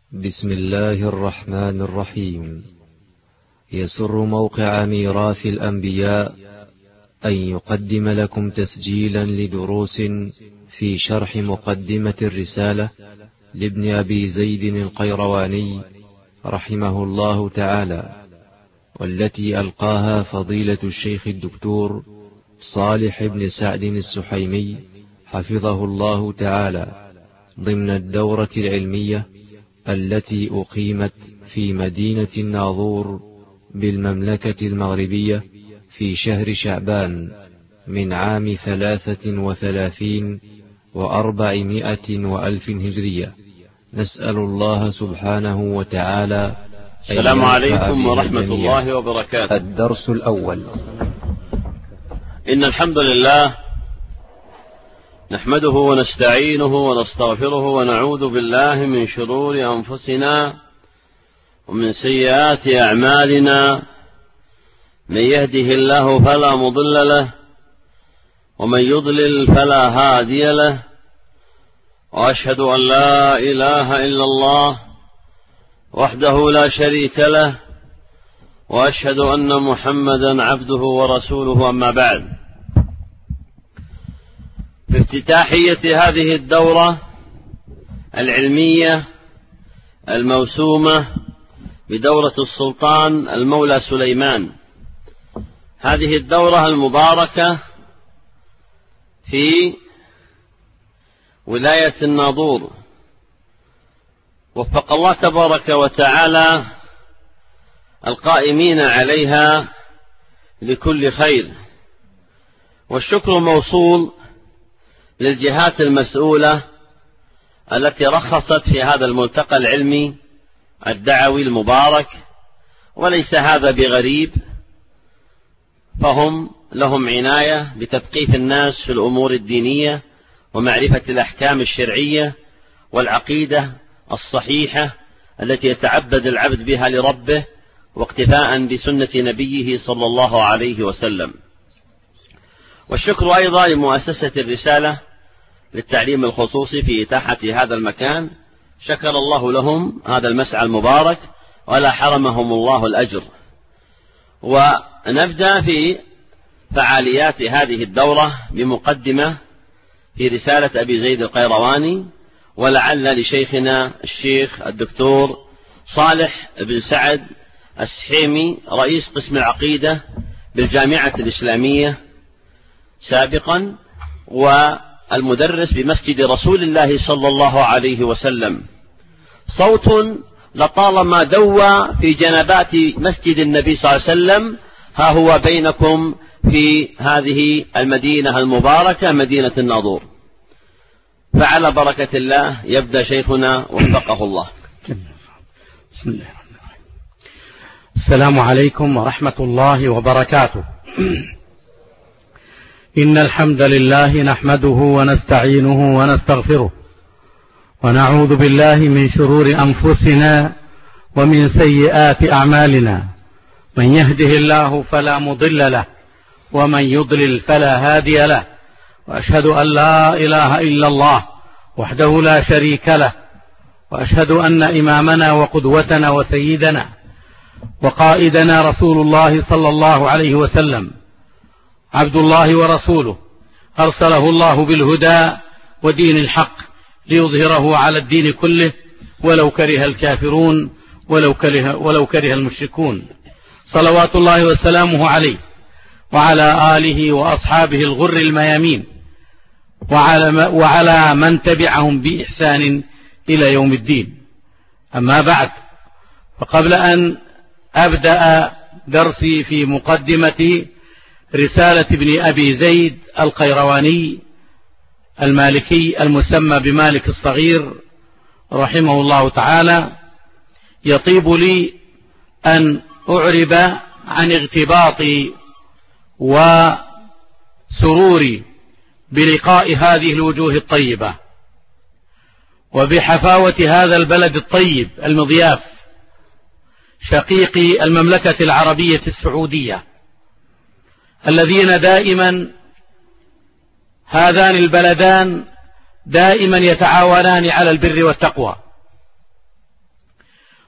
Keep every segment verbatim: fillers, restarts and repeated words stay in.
بسم الله الرحمن الرحيم. يسر موقع ميراث الأنبياء أن يقدم لكم تسجيلا لدروس في شرح مقدمة الرسالة لابن أبي زيد القيرواني رحمه الله تعالى، والتي ألقاها فضيلة الشيخ الدكتور صالح بن سعد السحيمي حفظه الله تعالى ضمن الدورة العلمية التي أقيمت في مدينة الناظور بالمملكة المغربية في شهر شعبان من عام ثلاثة وثلاثين وأربعمائة وألف هجرية. نسأل الله سبحانه وتعالى. السلام عليكم ورحمة الله وبركاته. الدرس الأول. إن الحمد لله نحمده ونستعينه ونستغفره ونعوذ بالله من شرور أنفسنا ومن سيئات أعمالنا، من يهده الله فلا مضل له ومن يضلل فلا هادي له، وأشهد أن لا إله إلا الله وحده لا شريك له، وأشهد أن محمدا عبده ورسوله. أما بعد، في افتتاحية هذه الدورة العلمية الموسومة بدورة السلطان المولى سليمان، هذه الدورة المباركة في ولاية الناظور، وفق الله تبارك وتعالى القائمين عليها لكل خير، والشكر موصول للجهات المسؤولة التي رخصت في هذا الملتقى العلمي الدعوي المبارك، وليس هذا بغريب، فهم لهم عناية بتثقيف الناس في الأمور الدينية ومعرفة الأحكام الشرعية والعقيدة الصحيحة التي يتعبد العبد بها لربه، واقتفاء بسنة نبيه صلى الله عليه وسلم. والشكر أيضا لمؤسسة الرسالة للتعليم الخصوصي في إتاحة هذا المكان، شكر الله لهم هذا المسعى المبارك ولا حرمهم الله الأجر. ونبدأ في فعاليات هذه الدورة بمقدمة في رسالة أبي زيد القيرواني، ولعل لشيخنا الشيخ الدكتور صالح بن سعد السحيمي رئيس قسم العقيدة بالجامعة الإسلامية سابقا، والمدرس بمسجد رسول الله صلى الله عليه وسلم، صوت لطالما دوى في جنبات مسجد النبي صلى الله عليه وسلم، ها هو بينكم في هذه المدينة المباركة مدينة الناظور. فعلى بركة الله يبدأ شيخنا وفقه الله. بسم الله الرحمن الرحيم. السلام عليكم ورحمة الله وبركاته. إن الحمد لله نحمده ونستعينه ونستغفره، ونعوذ بالله من شرور أنفسنا ومن سيئات أعمالنا، من يهده الله فلا مضل له ومن يضلل فلا هادي له، وأشهد أن لا إله إلا الله وحده لا شريك له، وأشهد أن إمامنا وقدوتنا وسيدنا وقائدنا رسول الله صلى الله عليه وسلم عبد الله ورسوله، أرسله الله بالهدى ودين الحق ليظهره على الدين كله ولو كره الكافرون ولو كره, ولو كره المشركون، صلوات الله وسلامه عليه وعلى آله وأصحابه الغر الميامين، وعلى, وعلى من تبعهم بإحسان إلى يوم الدين. أما بعد، فقبل أن أبدأ درسي في مقدمة رسالة ابن أبي زيد القيرواني المالكي المسمى بمالك الصغير رحمه الله تعالى، يطيب لي أن أعرب عن اغتباطي وسروري بلقاء هذه الوجوه الطيبة وبحفاوة هذا البلد الطيب المضياف شقيق المملكة العربية السعودية، الذين دائما هذان البلدان دائما يتعاونان على البر والتقوى،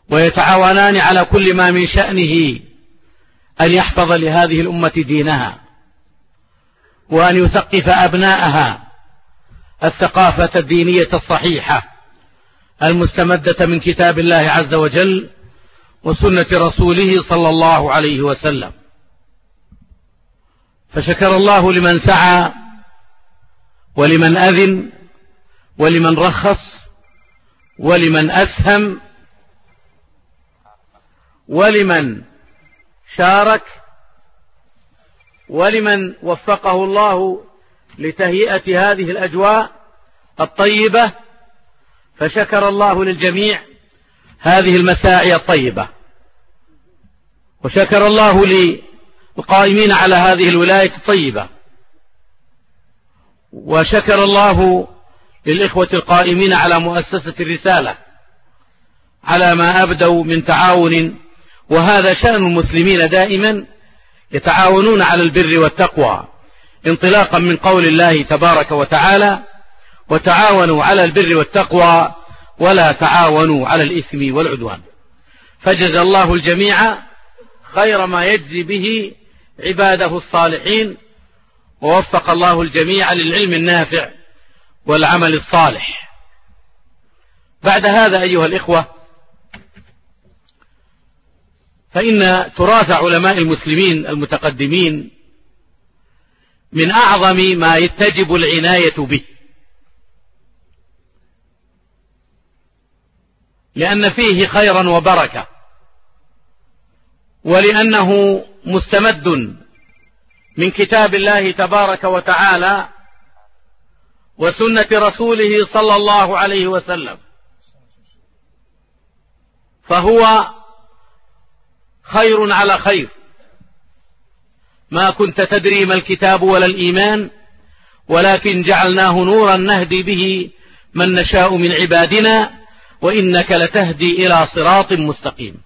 ويتعاونان على كل ما من شأنه أن يحفظ لهذه الأمة دينها، وأن يثقف أبناءها الثقافة الدينية الصحيحة المستمدة من كتاب الله عز وجل وسنة رسوله صلى الله عليه وسلم. فشكر الله لمن سعى ولمن أذن ولمن رخص ولمن أسهم ولمن شارك ولمن وفقه الله لتهيئة هذه الأجواء الطيبة، فشكر الله للجميع هذه المساعي الطيبة، وشكر الله للقائمين على هذه الولاية الطيبة، وشكر الله للإخوة القائمين على مؤسسة الرسالة على ما أبدوا من تعاون. وهذا شأن المسلمين دائما، يتعاونون على البر والتقوى، انطلاقا من قول الله تبارك وتعالى: وتعاونوا على البر والتقوى ولا تعاونوا على الإثم والعدوان. فجزى الله الجميع خير ما يجزي به عباده الصالحين، ووفق الله الجميع للعلم النافع والعمل الصالح. بعد هذا أيها الإخوة، فإن تراث علماء المسلمين المتقدمين من أعظم ما يتجب العناية به، لأن فيه خيرا وبركة، ولأنه مستمد من كتاب الله تبارك وتعالى وسنة رسوله صلى الله عليه وسلم، فهو خير على خير. ما كنت تدري ما الكتاب ولا الإيمان، ولكن جعلناه نورا نهدي به من نشاء من عبادنا، وإنك لتهدي إلى صراط مستقيم.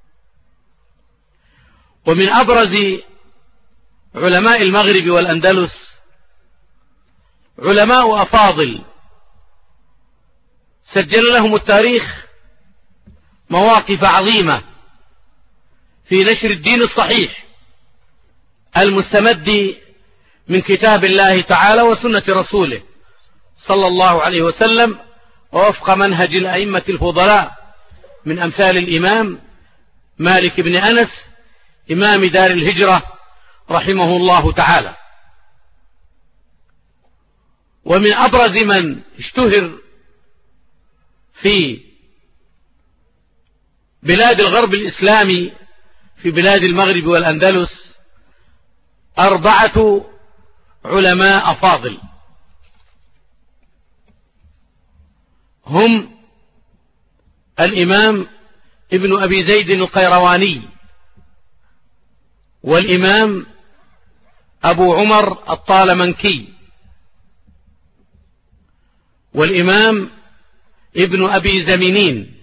ومن أبرز علماء المغرب والأندلس علماء أفاضل سجل لهم التاريخ مواقف عظيمة في نشر الدين الصحيح المستمد من كتاب الله تعالى وسنة رسوله صلى الله عليه وسلم، ووفق منهج الأئمة الفضلاء من أمثال الإمام مالك بن أنس إمام دار الهجرة رحمه الله تعالى. ومن أبرز من اشتهر في بلاد الغرب الإسلامي في بلاد المغرب والأندلس أربعة علماء أفاضل، هم الإمام ابن أبي زيد القيرواني، والإمام أبو عمر الطالمنكي، والإمام ابن أبي زمينين،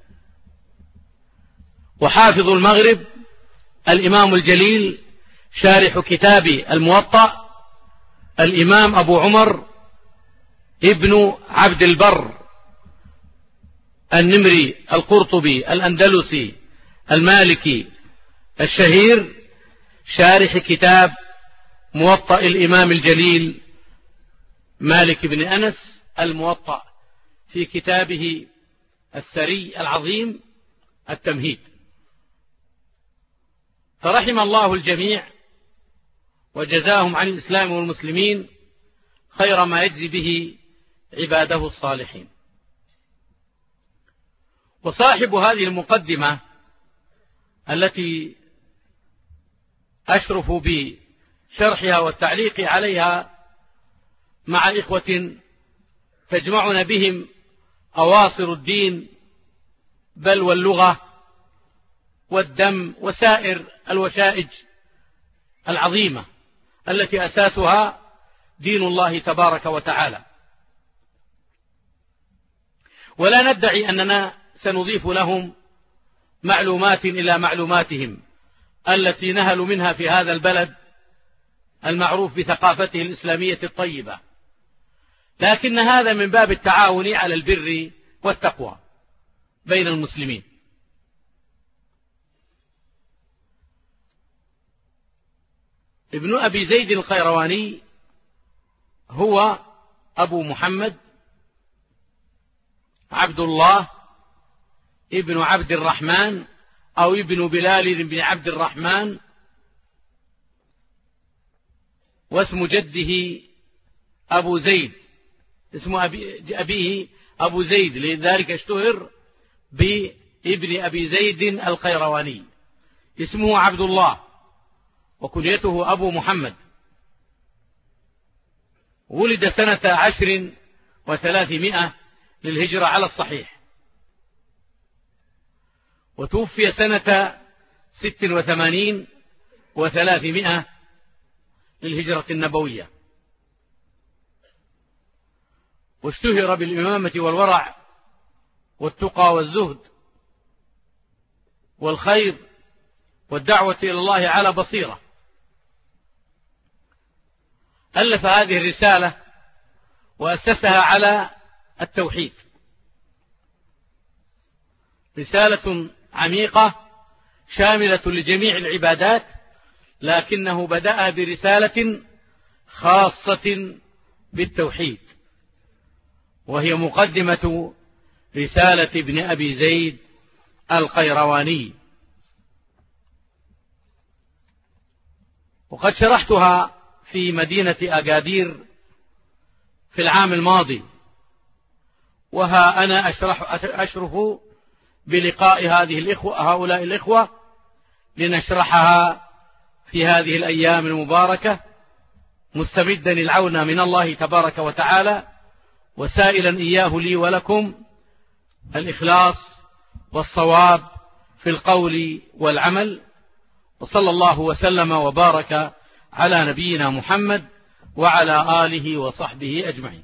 وحافظ المغرب الإمام الجليل شارح كتاب الموطأ الإمام أبو عمر ابن عبد البر النمري القرطبي الأندلسي المالكي الشهير، شارح كتاب موطأ الإمام الجليل مالك بن أنس الموطأ في كتابه الثري العظيم التمهيد. فرحم الله الجميع وجزاهم عن الإسلام والمسلمين خير ما يجزي به عباده الصالحين. وصاحب هذه المقدمة التي أشرف بشرحها والتعليق عليها مع إخوة تجمعنا بهم أواصر الدين بل واللغة والدم وسائر الوشائج العظيمة التي أساسها دين الله تبارك وتعالى. ولا ندعي أننا سنضيف لهم معلومات إلى معلوماتهم التي نهلوا منها في هذا البلد المعروف بثقافته الإسلامية الطيبة، لكن هذا من باب التعاون على البر والتقوى بين المسلمين. ابن أبي زيد القيرواني هو أبو محمد عبد الله ابن عبد الرحمن أو ابن بلال بن عبد الرحمن، واسم جده أبو زيد، اسم أبي أبيه أبو زيد، لذلك اشتهر بابن أبي زيد القيرواني. اسمه عبد الله وكنيته أبو محمد. ولد سنة عشر وثلاثمائة للهجرة على الصحيح، وتوفي سنة ست وثمانين وثلاثمائة للهجرة النبوية، واشتهر بالإمامة والورع والتقى والزهد والخير والدعوة إلى الله على بصيرة. ألف هذه الرسالة وأسسها على التوحيد، رسالة عميقة شاملة لجميع العبادات، لكنه بدأ برسالة خاصة بالتوحيد، وهي مقدمة رسالة ابن أبي زيد القيرواني. وقد شرحتها في مدينة أكادير في العام الماضي، وها أنا أشرح أشرف بلقاء هذه الإخوة هؤلاء الإخوة لنشرحها في هذه الأيام المباركة، مستمدا العون من الله تبارك وتعالى، وسائلا إياه لي ولكم الإخلاص والصواب في القول والعمل. وصلى الله وسلم وبارك على نبينا محمد وعلى آله وصحبه أجمعين.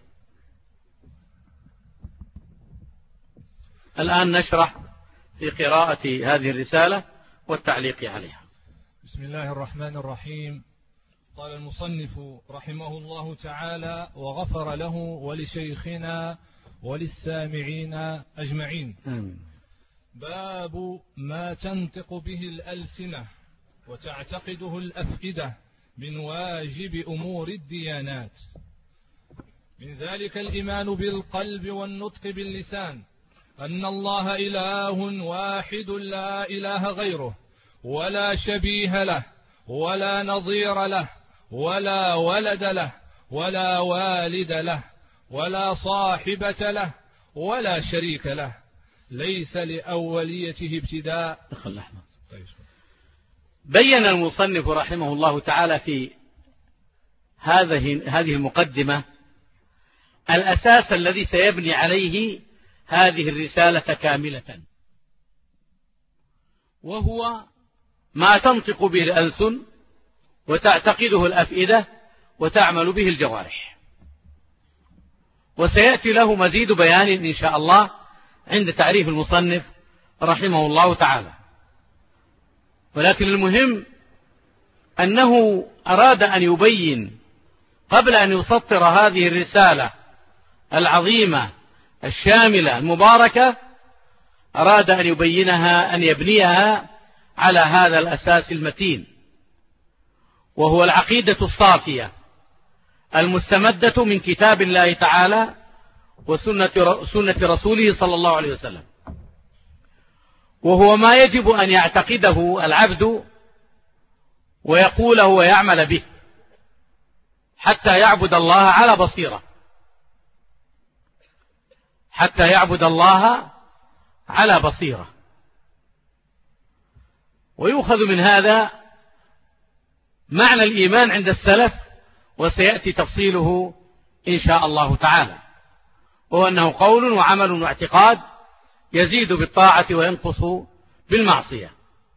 الآن نشرح في قراءة هذه الرسالة والتعليق عليها. بسم الله الرحمن الرحيم. قال المصنف رحمه الله تعالى وغفر له ولشيخنا وللسامعين أجمعين. باب ما تنطق به الألسنة وتعتقده الأفئدة من واجب أمور الديانات، من ذلك الإيمان بالقلب والنطق باللسان أن الله إله واحد لا إله غيره ولا شبيه له ولا نظير له ولا ولد له ولا والد له ولا صاحبة له ولا شريك له، ليس لأوليته ابتداء. بين المصنف رحمه الله تعالى في هذه هذه المقدمة الأساس الذي سيبني عليه هذه الرسالة كاملة، وهو ما تنطق به الألسن وتعتقده الأفئدة وتعمل به الجوارح. وسيأتي له مزيد بيان إن شاء الله عند تعريف المصنف رحمه الله تعالى. ولكن المهم أنه أراد أن يبين قبل أن يسطر هذه الرسالة العظيمة الشاملة المباركة، أراد أن يبينها أن يبنيها على هذا الأساس المتين، وهو العقيدة الصافية المستمدة من كتاب الله تعالى وسنة سنة رسوله صلى الله عليه وسلم، وهو ما يجب أن يعتقده العبد ويقوله ويعمل به حتى يعبد الله على بصيرة، حتى يعبد الله على بصيرة. ويؤخذ من هذا معنى الإيمان عند السلف، وسيأتي تفصيله إن شاء الله تعالى، وهو أنه قول وعمل واعتقاد يزيد بالطاعة وينقص بالمعصية.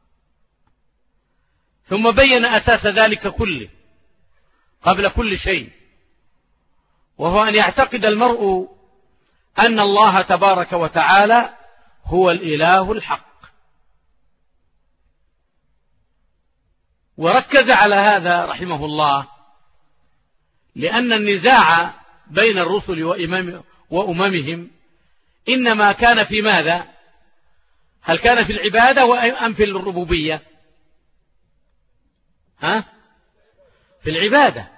ثم بين أساس ذلك كله قبل كل شيء، وهو أن يعتقد المرء أن الله تبارك وتعالى هو الإله الحق. وركز على هذا رحمه الله لأن النزاع بين الرسل وأممهم إنما كان في ماذا؟ هل كان في العبادة أم في الربوبية؟ ها؟ في العبادة.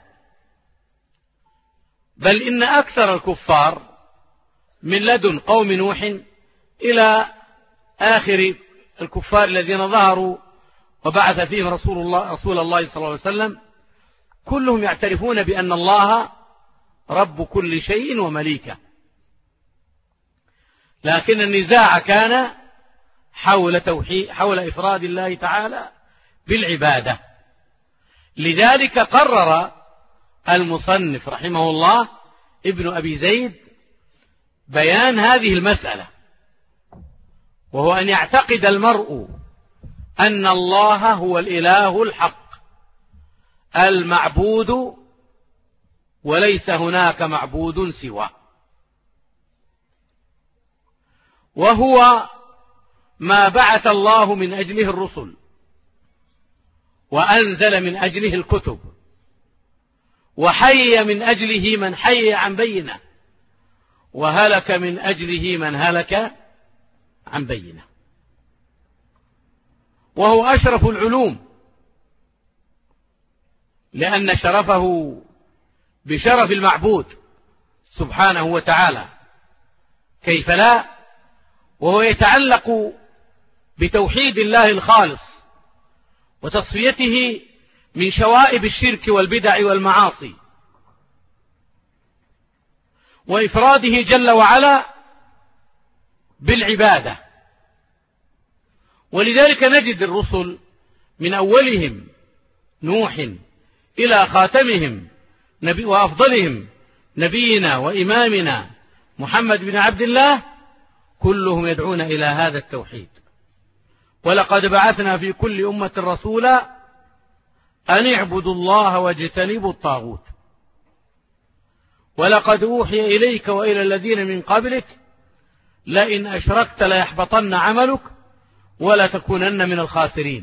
بل إن أكثر الكفار من لدن قوم نوح إلى آخر الكفار الذين ظهروا وبعث فيهم رسول الله, رسول الله صلى الله عليه وسلم كلهم يعترفون بأن الله رب كل شيء ومليكه، لكن النزاع كان حول توحيد حول إفراد الله تعالى بالعبادة. لذلك قرر المصنف رحمه الله ابن أبي زيد بيان هذه المسألة، وهو أن يعتقد المرء أن الله هو الإله الحق المعبود وليس هناك معبود سواه، وهو ما بعث الله من أجله الرسل وأنزل من أجله الكتب وحي من أجله من حي عن بينه وهلك من أجله من هلك عن بينه، وهو أشرف العلوم لأن شرفه بشرف المعبود سبحانه وتعالى، كيف لا، وهو يتعلق بتوحيد الله الخالص وتصفيته من شوائب الشرك والبدع والمعاصي وإفراده جل وعلا بالعبادة. ولذلك نجد الرسل من أولهم نوح إلى خاتمهم نبي وأفضلهم نبينا وإمامنا محمد بن عبد الله كلهم يدعون إلى هذا التوحيد. ولقد بعثنا في كل أمة رسولا أن اعبدوا الله واجتنبوا الطاغوت ولقد أوحي إليك وإلى الذين من قبلك لئن أشركت ليحبطن عملك ولتكونن من الخاسرين.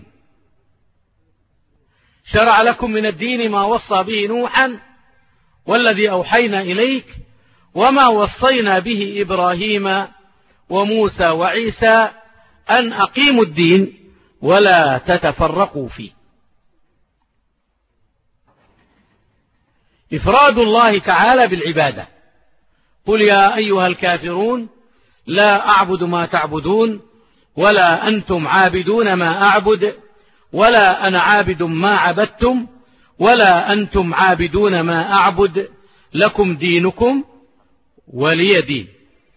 شرع لكم من الدين ما وصى به نوحا والذي أوحينا إليك وما وصينا به إبراهيم وموسى وعيسى أن أقيموا الدين ولا تتفرقوا فيه. إفراد الله تعالى بالعبادة. قل يا أيها الكافرون لا أعبد ما تعبدون ولا أنتم عابدون ما أعبد ولا أنا عابد ما عبدتم ولا أنتم عابدون ما أعبد لكم دينكم ولي دين.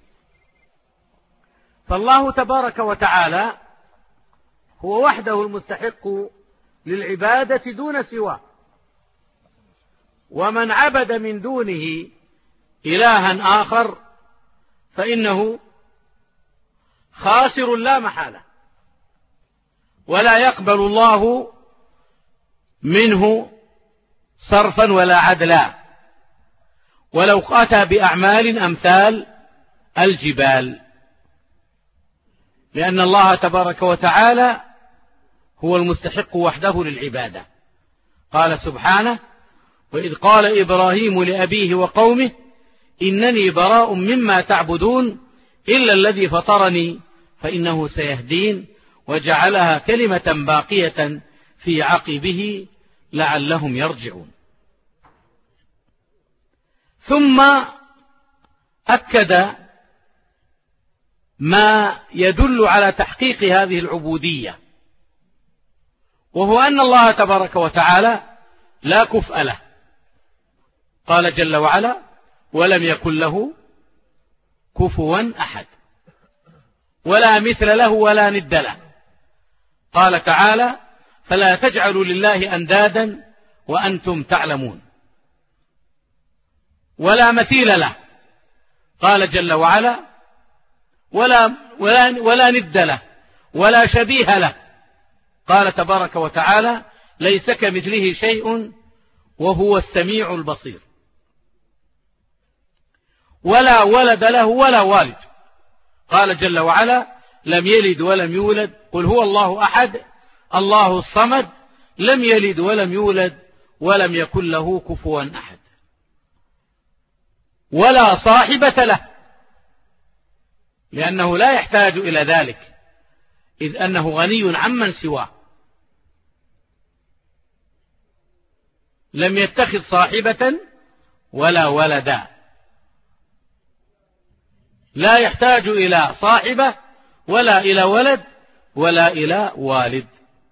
فالله تبارك وتعالى هو وحده المستحق للعبادة دون سواه، ومن عبد من دونه إلها آخر فإنه خاسر لا محالة، ولا يقبل الله منه صرفا ولا عدلا ولو أتى بأعمال أمثال الجبال، لأن الله تبارك وتعالى هو المستحق وحده للعبادة. قال سبحانه: وإذ قال إبراهيم لأبيه وقومه إنني براء مما تعبدون إلا الذي فطرني فإنه سيهدين وجعلها كلمة باقية في عقبه لعلهم يرجعون. ثم أكد ما يدل على تحقيق هذه العبودية، وهو أن الله تبارك وتعالى لا كفء له. قال جل وعلا: ولم يكن له كفوا أحد، ولا مثل له ولا ند له. قال تعالى: فلا تجعلوا لله أندادا وأنتم تعلمون. ولا مثيل له. قال جل وعلا: ولا, ولا, ولا ند له ولا شبيه له. قال تبارك وتعالى: ليس كمثله شيء وهو السميع البصير. ولا ولد له ولا والد. قال جل وعلا: لم يلد ولم يولد، قل هو الله أحد الله الصمد لم يلد ولم يولد ولم يكن له كفوا أحد. ولا صاحبة له، لأنه لا يحتاج إلى ذلك إذ أنه غني عمن سواه. لم يتخذ صاحبة ولا ولدا، لا يحتاج إلى صاحبة ولا إلى ولد ولا إلى والد.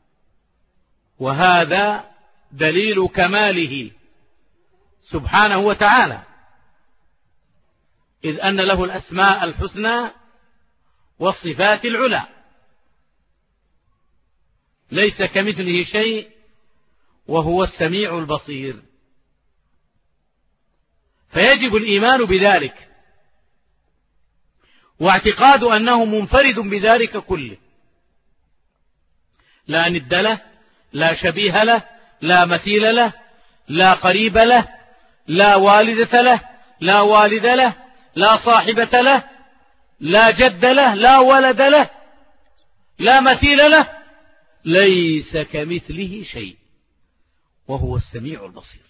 وهذا دليل كماله سبحانه وتعالى، إذ أن له الأسماء الحسنى والصفات العلى، ليس كمثله شيء وهو السميع البصير. فيجب الإيمان بذلك واعتقاد أنه منفرد بذلك كله، لا ند له، لا شبيه له، لا مثيل له، لا قريب له، لا والدة له، لا والد له، لا صاحبة له، لا جد له، لا ولد له، لا مثيل له، ليس كمثله شيء وهو السميع البصير،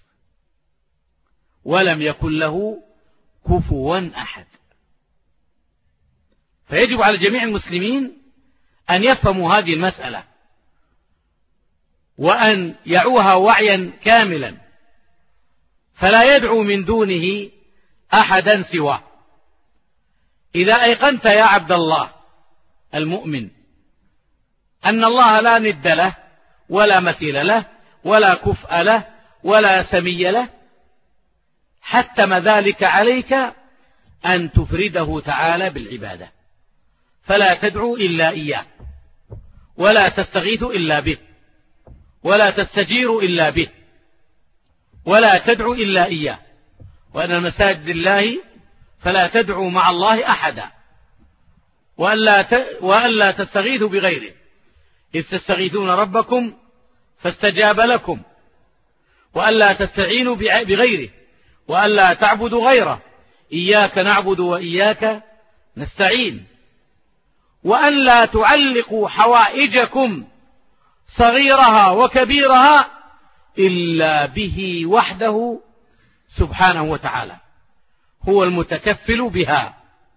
ولم يكن له كفوا أحد. فيجب على جميع المسلمين أن يفهموا هذه المسألة وأن يعوها وعيا كاملا، فلا يدعو من دونه أحدا سواه. إذا أيقنت يا عبد الله المؤمن أن الله لا ند له ولا مثيل له ولا كفء له ولا سمي له، حتم ذلك عليك أن تفرده تعالى بالعبادة، فلا تدعو إلا إياه، ولا تستغيث إلا به، ولا تستجير إلا به، ولا تدعو إلا إياه. وأن المساجد لله فلا تدعو مع الله أحدا، وألا وألا تستغيثوا بغيره، إذ تستغيثون ربكم فاستجاب لكم، وألا تستعينوا بغيره، وألا تعبدوا غيره، إياك نعبد وإياك نستعين، وألا تعلقوا حوائجكم صغيرها وكبيرها إلا به وحده سبحانه وتعالى، هو المتكفل بها،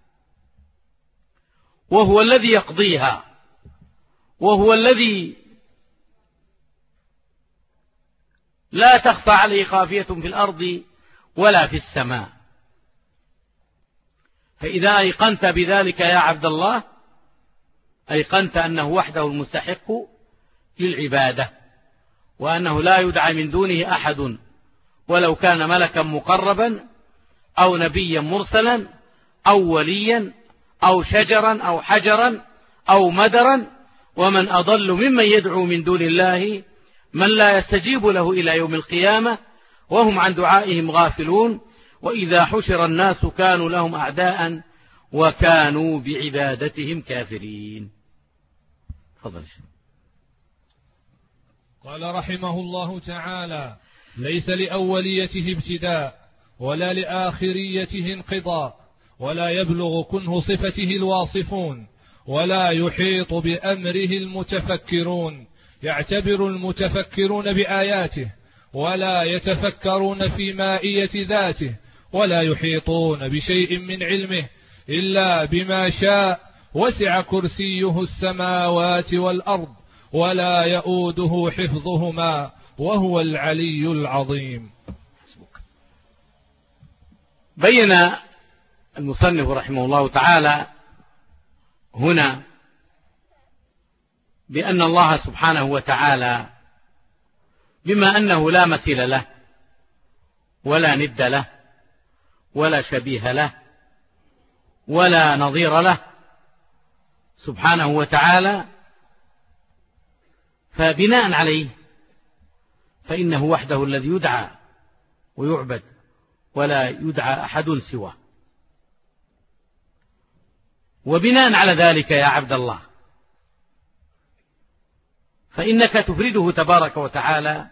وهو الذي يقضيها، وهو الذي لا تخفى عليه خافية في الأرض ولا في السماء. فإذا أيقنت بذلك يا عبد الله أيقنت أنه وحده المستحق للعبادة، وأنه لا يدعى من دونه أحد، ولو كان ملكا مقربا أو نبيا مرسلا أو وليا أو شجرا أو حجرا أو مدرا. ومن أضل ممن يدعو من دون الله من لا يستجيب له إلى يوم القيامة وهم عن دعائهم غافلون، وإذا حشر الناس كانوا لهم أعداء وكانوا بعبادتهم كافرين. فضل. قال رحمه الله تعالى: ليس لأوليته ابتداء ولا لآخريته انقضاء، ولا يبلغ كنه صفته الواصفون، ولا يحيط بأمره المتفكرون. يعتبر المتفكرون بآياته ولا يتفكرون في مائية ذاته، ولا يحيطون بشيء من علمه إلا بما شاء، وسع كرسيه السماوات والأرض ولا يؤوده حفظهما وهو العلي العظيم. بين المصنف رحمه الله تعالى هنا بأن الله سبحانه وتعالى بما أنه لا مثيل له ولا ند له ولا شبيه له ولا نظير له سبحانه وتعالى، فبناء عليه فإنه وحده الذي يدعى ويعبد ولا يدعى أحد سواه. وبناء على ذلك يا عبد الله فإنك تفرده تبارك وتعالى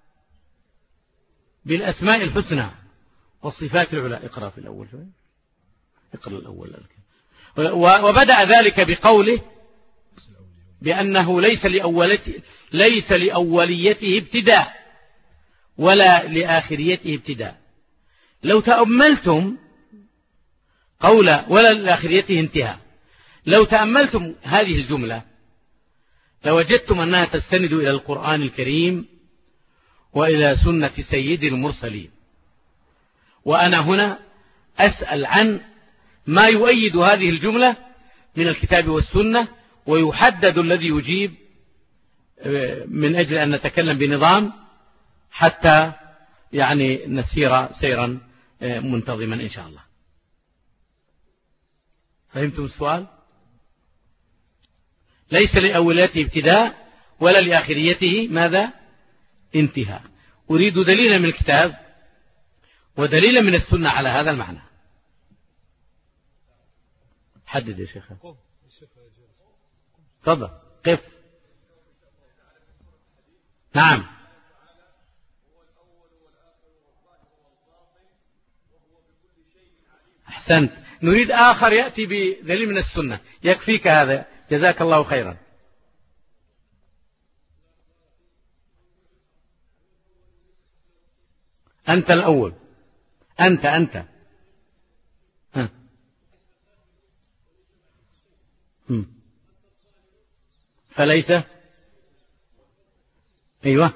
بالأسماء الحسنى والصفات العلى. اقرأ في الأول شوي. اقرأ الأول. وبدأ ذلك بقوله بأنه ليس لأوليته, ليس لأوليته ابتداء ولا لآخريته ابتداء. لو تأملتم قول ولا لآخريته انتهاء، لو تأملتم هذه الجملة لوجدتم أنها تستند إلى القرآن الكريم وإلى سنة سيد المرسلين. وأنا هنا أسأل عن ما يؤيد هذه الجملة من الكتاب والسنة، ويحدد الذي يجيب من أجل أن نتكلم بنظام حتى يعني نسير سيرا منتظما إن شاء الله. فهمتم السؤال؟ ليس لأوليته ابتداء ولا لآخريته ماذا؟ انتهاء. أريد دليلا من الكتاب ودليلا من السنة على هذا المعنى. حدد يا شيخ. تفضل قف. نعم. أحسنت. نريد آخر يأتي بدليل من السنة. يكفيك هذا، جزاك الله خيرا. أنت الأول. أنت أنت ها. فليس أيوة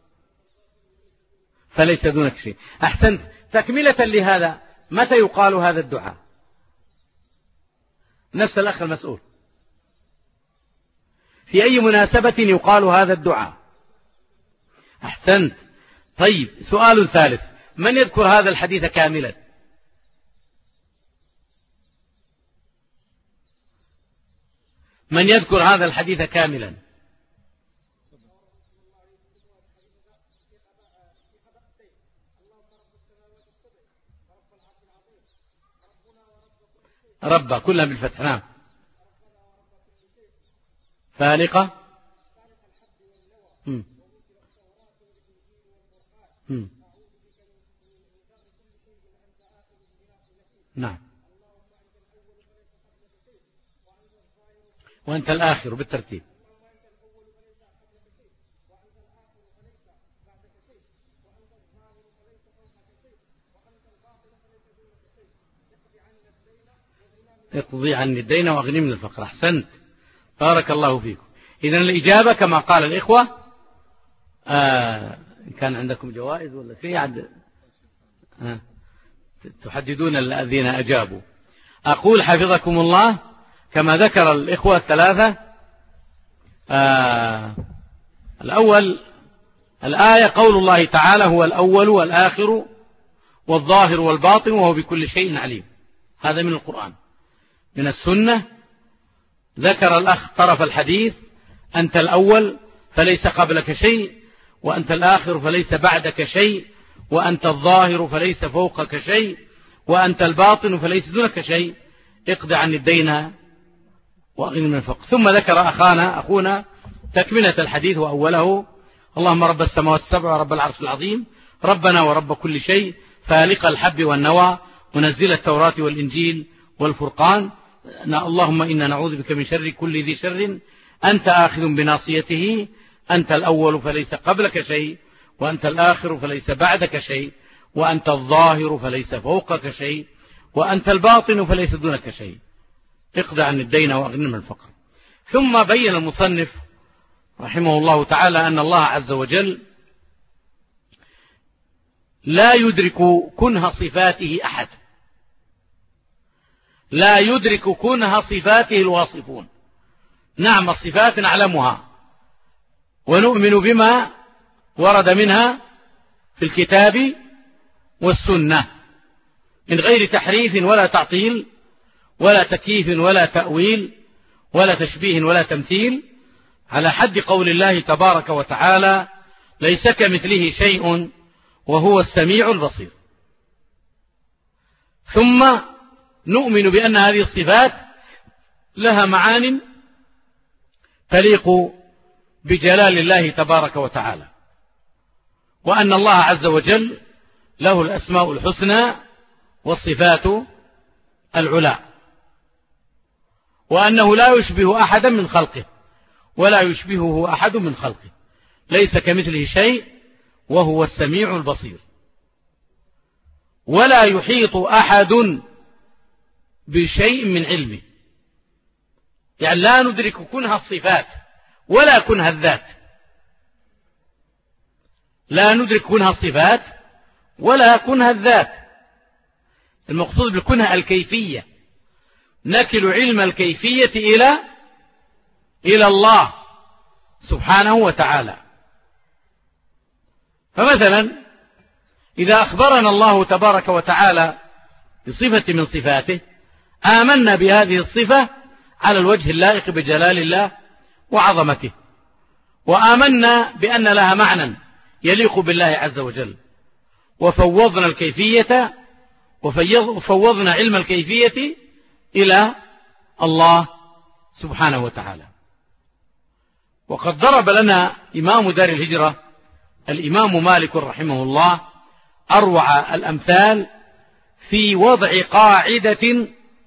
فليس دونك شيء. أحسنت. تكملة لهذا، متى يقال هذا الدعاء؟ نفس الأخ المسؤول، في أي مناسبة يقال هذا الدعاء؟ أحسنت. طيب، سؤال ثالث، من يذكر هذا الحديث كاملا؟ من يذكر هذا الحديث كاملا؟ رب كلها بالفتح. نعم. فالقة. م. م. نعم. وأنت الآخر بالترتيب. اقضي عني الدين واغني من الفقر. أحسنت، بارك الله فيكم. إذن الإجابة كما قال الإخوة. آه كان عندكم جوائز ولا شيء عد... آه. تحددون الذين أجابوا. أقول حفظكم الله كما ذكر الإخوة الثلاثة. آه الأول الآية قول الله تعالى هو الأول والآخر والظاهر والباطن وهو بكل شيء عليم. هذا من القرآن. من السنة ذكر الأخ طرف الحديث: أنت الأول فليس قبلك شيء، وأنت الآخر فليس بعدك شيء، وأنت الظاهر فليس فوقك شيء، وأنت الباطن فليس دونك شيء، اقض عن الدين وأغني من الفقر. ثم ذكر أخانا أخونا تكملة الحديث وأوله: اللهم رب السماوات السبع ورب العرش العظيم، ربنا ورب كل شيء، فالق الحب والنوى، منزل التوراة والإنجيل والفرقان، اللهم إنا نعوذ بك من شر كل ذي شر، أنت آخذ بناصيته، أنت الأول فليس قبلك شيء، وأنت الآخر فليس بعدك شيء، وأنت الظاهر فليس فوقك شيء، وأنت الباطن فليس دونك شيء، اقض عن الدين وأغننا من الفقر. ثم بين المصنف رحمه الله تعالى أن الله عز وجل لا يدرك كنه صفاته أحد، لا يدرك كنه صفاته الواصفون. نعم، الصفات نعلمها ونؤمن بما ورد منها في الكتاب والسنة من غير تحريف ولا تعطيل ولا تكييف ولا تأويل ولا تشبيه ولا تمثيل، على حد قول الله تبارك وتعالى: ليس كمثله شيء وهو السميع البصير. ثم نؤمن بأن هذه الصفات لها معان تليق بجلال الله تبارك وتعالى، وأن الله عز وجل له الأسماء الحسنى والصفات العلى، وأنه لا يشبه أحدا من خلقه ولا يشبهه أحد من خلقه، ليس كمثله شيء وهو السميع البصير. ولا يحيط أحد بشيء من علمه، يعني لا ندرك كنه الصفات ولا كنه الذات، لا ندرك كنها الصفات ولا كنها الذات. المقصود بالكنها الكيفية، نكل علم الكيفية إلى إلى الله سبحانه وتعالى. فمثلا إذا أخبرنا الله تبارك وتعالى بصفة من صفاته آمنا بهذه الصفة على الوجه اللائق بجلال الله وعظمته، وآمنا بأن لها معنى يليق بالله عز وجل، وفوضنا الكيفية وفوضنا علم الكيفية إلى الله سبحانه وتعالى. وقد ضرب لنا إمام دار الهجرة الإمام مالك رحمه الله أروع الأمثال في وضع قاعدة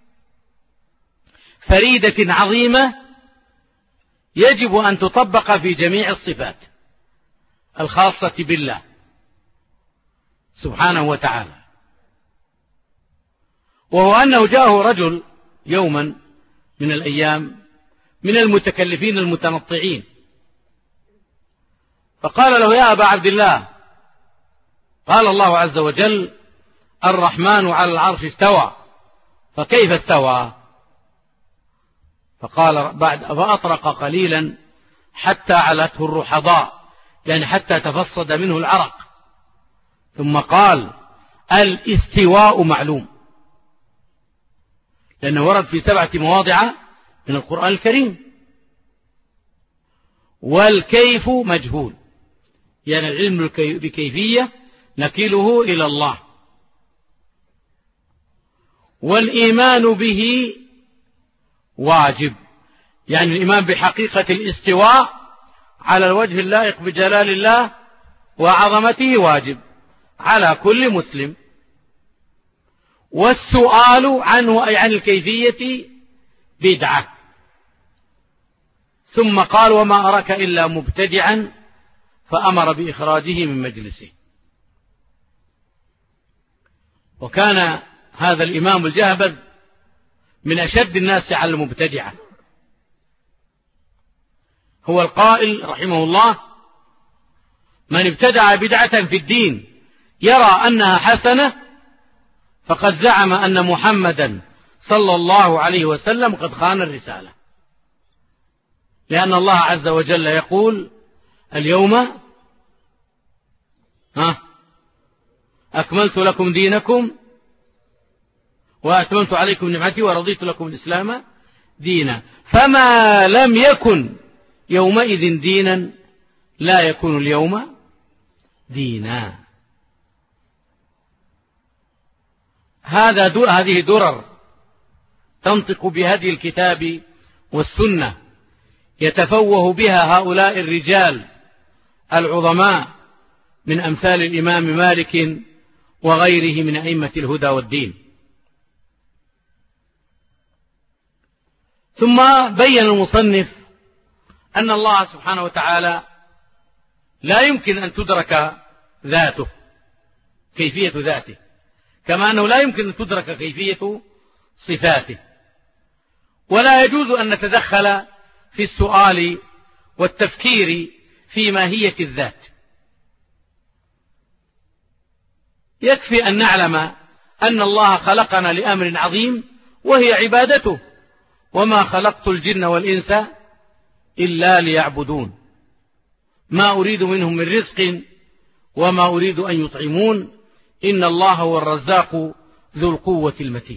فريدة عظيمة يجب أن تطبق في جميع الصفات الخاصة بالله سبحانه وتعالى، وهو أنه جاءه رجل يوما من الأيام من المتكلفين المتنطعين، فقال له: يا أبا عبد الله، قال الله عز وجل: الرحمن على العرش استوى، فكيف استوى؟ فقال بعد فأطرق قليلا حتى علته الرحضاء، يعني حتى تفصد منه العرق، ثم قال: الاستواء معلوم، لأنه ورد في سبعة مواضع من القرآن الكريم، والكيف مجهول، يعني العلم بكيفية نكله إلى الله، والإيمان به واجب، يعني الإيمان بحقيقة الاستواء على الوجه اللائق بجلال الله وعظمته واجب على كل مسلم، والسؤال عنه أي عن الكيفية بدعة. ثم قال: وما أراك إلا مبتدعا، فأمر بإخراجه من مجلسه. وكان هذا الإمام الجهبذ من أشد الناس على المبتدعة، هو القائل رحمه الله: من ابتدع بدعة في الدين يرى أنها حسنة فقد زعم أن محمدا صلى الله عليه وسلم قد خان الرسالة، لأن الله عز وجل يقول: اليوم ها أكملت لكم دينكم وأتممت عليكم نعمتي ورضيت لكم الإسلام دينا، فما لم يكن يومئذ دينا لا يكون اليوم دينا. هذا دو هذه درر تنطق بهدي الكتاب والسنة يتفوه بها هؤلاء الرجال العظماء من أمثال الإمام مالك وغيره من أئمة الهدى والدين. ثم بين المصنف أن الله سبحانه وتعالى لا يمكن أن تدرك ذاته، كيفية ذاته، كما أنه لا يمكن أن تدرك كيفية صفاته، ولا يجوز أن نتدخل في السؤال والتفكير في ماهية الذات. يكفي أن نعلم أن الله خلقنا لأمر عظيم وهي عبادته، وما خلقت الجن والإنس إلا ليعبدون، ما أريد منهم من رزق وما أريد أن يطعمون، إن الله هو الرزاق ذو القوة المتين.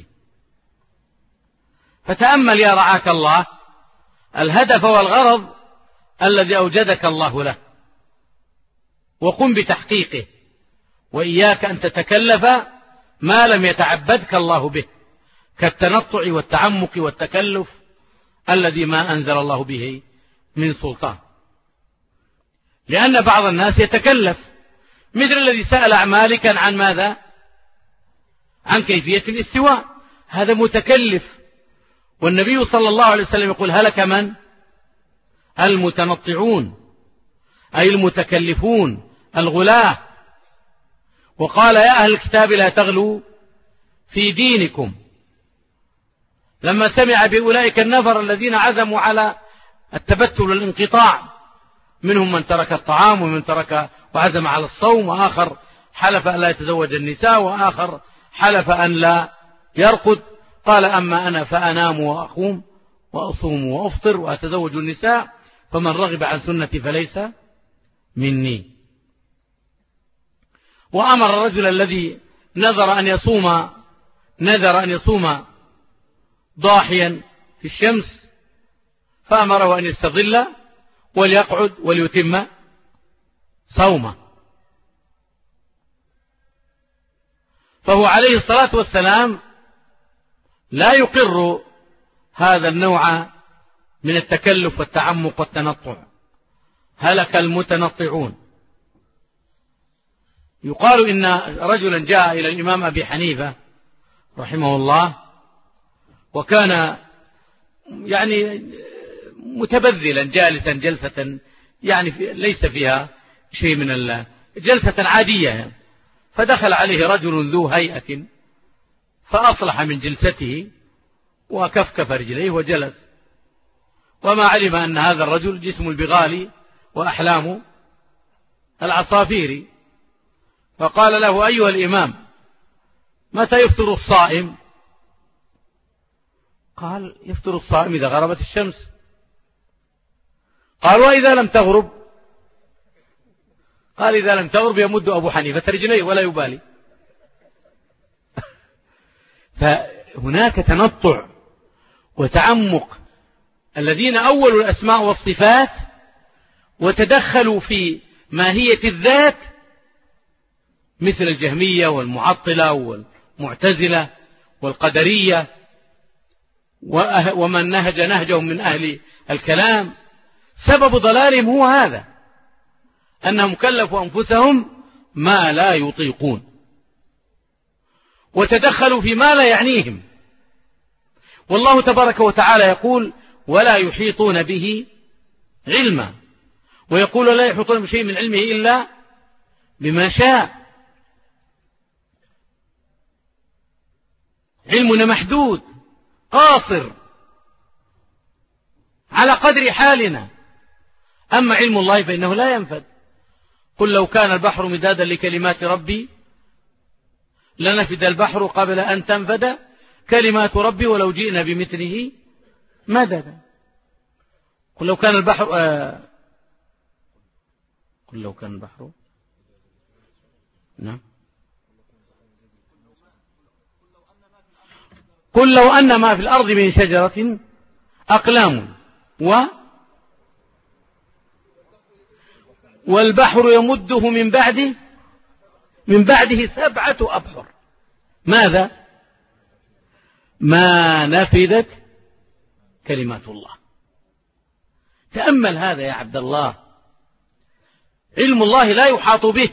فتأمل يا رعاك الله الهدف والغرض الذي أوجدك الله له، وقم بتحقيقه، وإياك أن تتكلف ما لم يتعبدك الله به، كالتنطع والتعمق والتكلف الذي ما أنزل الله به من سلطان. لأن بعض الناس يتكلف، مثل الذي سأل مالكا عن ماذا؟ عن كيفية الاستواء، هذا متكلف. والنبي صلى الله عليه وسلم يقول: هلك من؟ المتنطعون، أي المتكلفون الغلاة. وقال: يا أهل الكتاب لا تغلوا في دينكم، لما سمع بأولئك النفر الذين عزموا على التبتل والانقطاع، منهم من ترك الطعام ومن ترك وعزم على الصوم، وآخر حلف أن لا يتزوج النساء، وآخر حلف أن لا يرقد. قال أما أنا فأنام وأقوم وأصوم وأفطر وأتزوج النساء، فمن رغب عن سنتي فليس مني. وأمر الرجل الذي نذر أن يصوم نذر أن يصوم ضاحيا في الشمس، فأمره أن يستظل وليقعد وليتم صومه. فهو عليه الصلاة والسلام لا يقر هذا النوع من التكلف والتعمق والتنطع. هلك المتنطعون. يقال إن رجلا جاء إلى الإمام أبي حنيفة رحمه الله، وكان يعني متبذلا جالسا جلسة يعني ليس فيها شيء من الله، جلسة عادية. فدخل عليه رجل ذو هيئة فأصلح من جلسته وكفكف رجليه وجلس، وما علم أن هذا الرجل جسم البغال وأحلام العصافير. فقال له: أيها الإمام، متى يفطر الصائم؟ قال: يفطر الصائم إذا غربت الشمس. قال: وإذا لم تغرب؟ قال: إذا لم تغرب يمد أبو حنيفة رجليه ولا يبالي. فهناك تنطع وتعمق. الذين أولوا الأسماء والصفات وتدخلوا في ماهية الذات، مثل الجهمية والمعطلة والمعتزلة والقدرية ومن نهج نهجهم من أهل الكلام، سبب ضلالهم هو هذا، أنهم كلفوا أنفسهم ما لا يطيقون وتدخلوا في ما لا يعنيهم. والله تبارك وتعالى يقول: ولا يحيطون به علما، ويقول: لا يحيطون بشيء من علمه إلا بما شاء. علمنا محدود قاصر على قدر حالنا. أما علم الله فإنه لا ينفد. قل لو كان البحر مدادا لكلمات ربي لنفد البحر قبل أن تنفد كلمات ربي ولو جئنا بمثله مددا. قل لو كان البحر آه قل لو كان البحر نعم قل لو أن ما في الأرض من شجرة أقلام و والبحر يمده من بعده من بعده سبعة أبحر ماذا؟ ما نفدت كلمات الله. تأمل هذا يا عبد الله. علم الله لا يحاط به.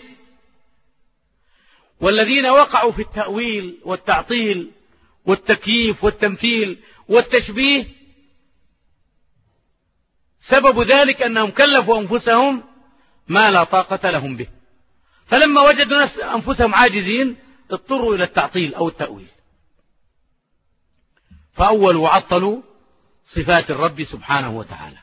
والذين وقعوا في التأويل والتعطيل والتكييف والتمثيل والتشبيه سبب ذلك أنهم كلفوا أنفسهم ما لا طاقة لهم به، فلما وجدوا أنفسهم عاجزين اضطروا إلى التعطيل أو التأويل، فأولوا وعطلوا صفات الرب سبحانه وتعالى.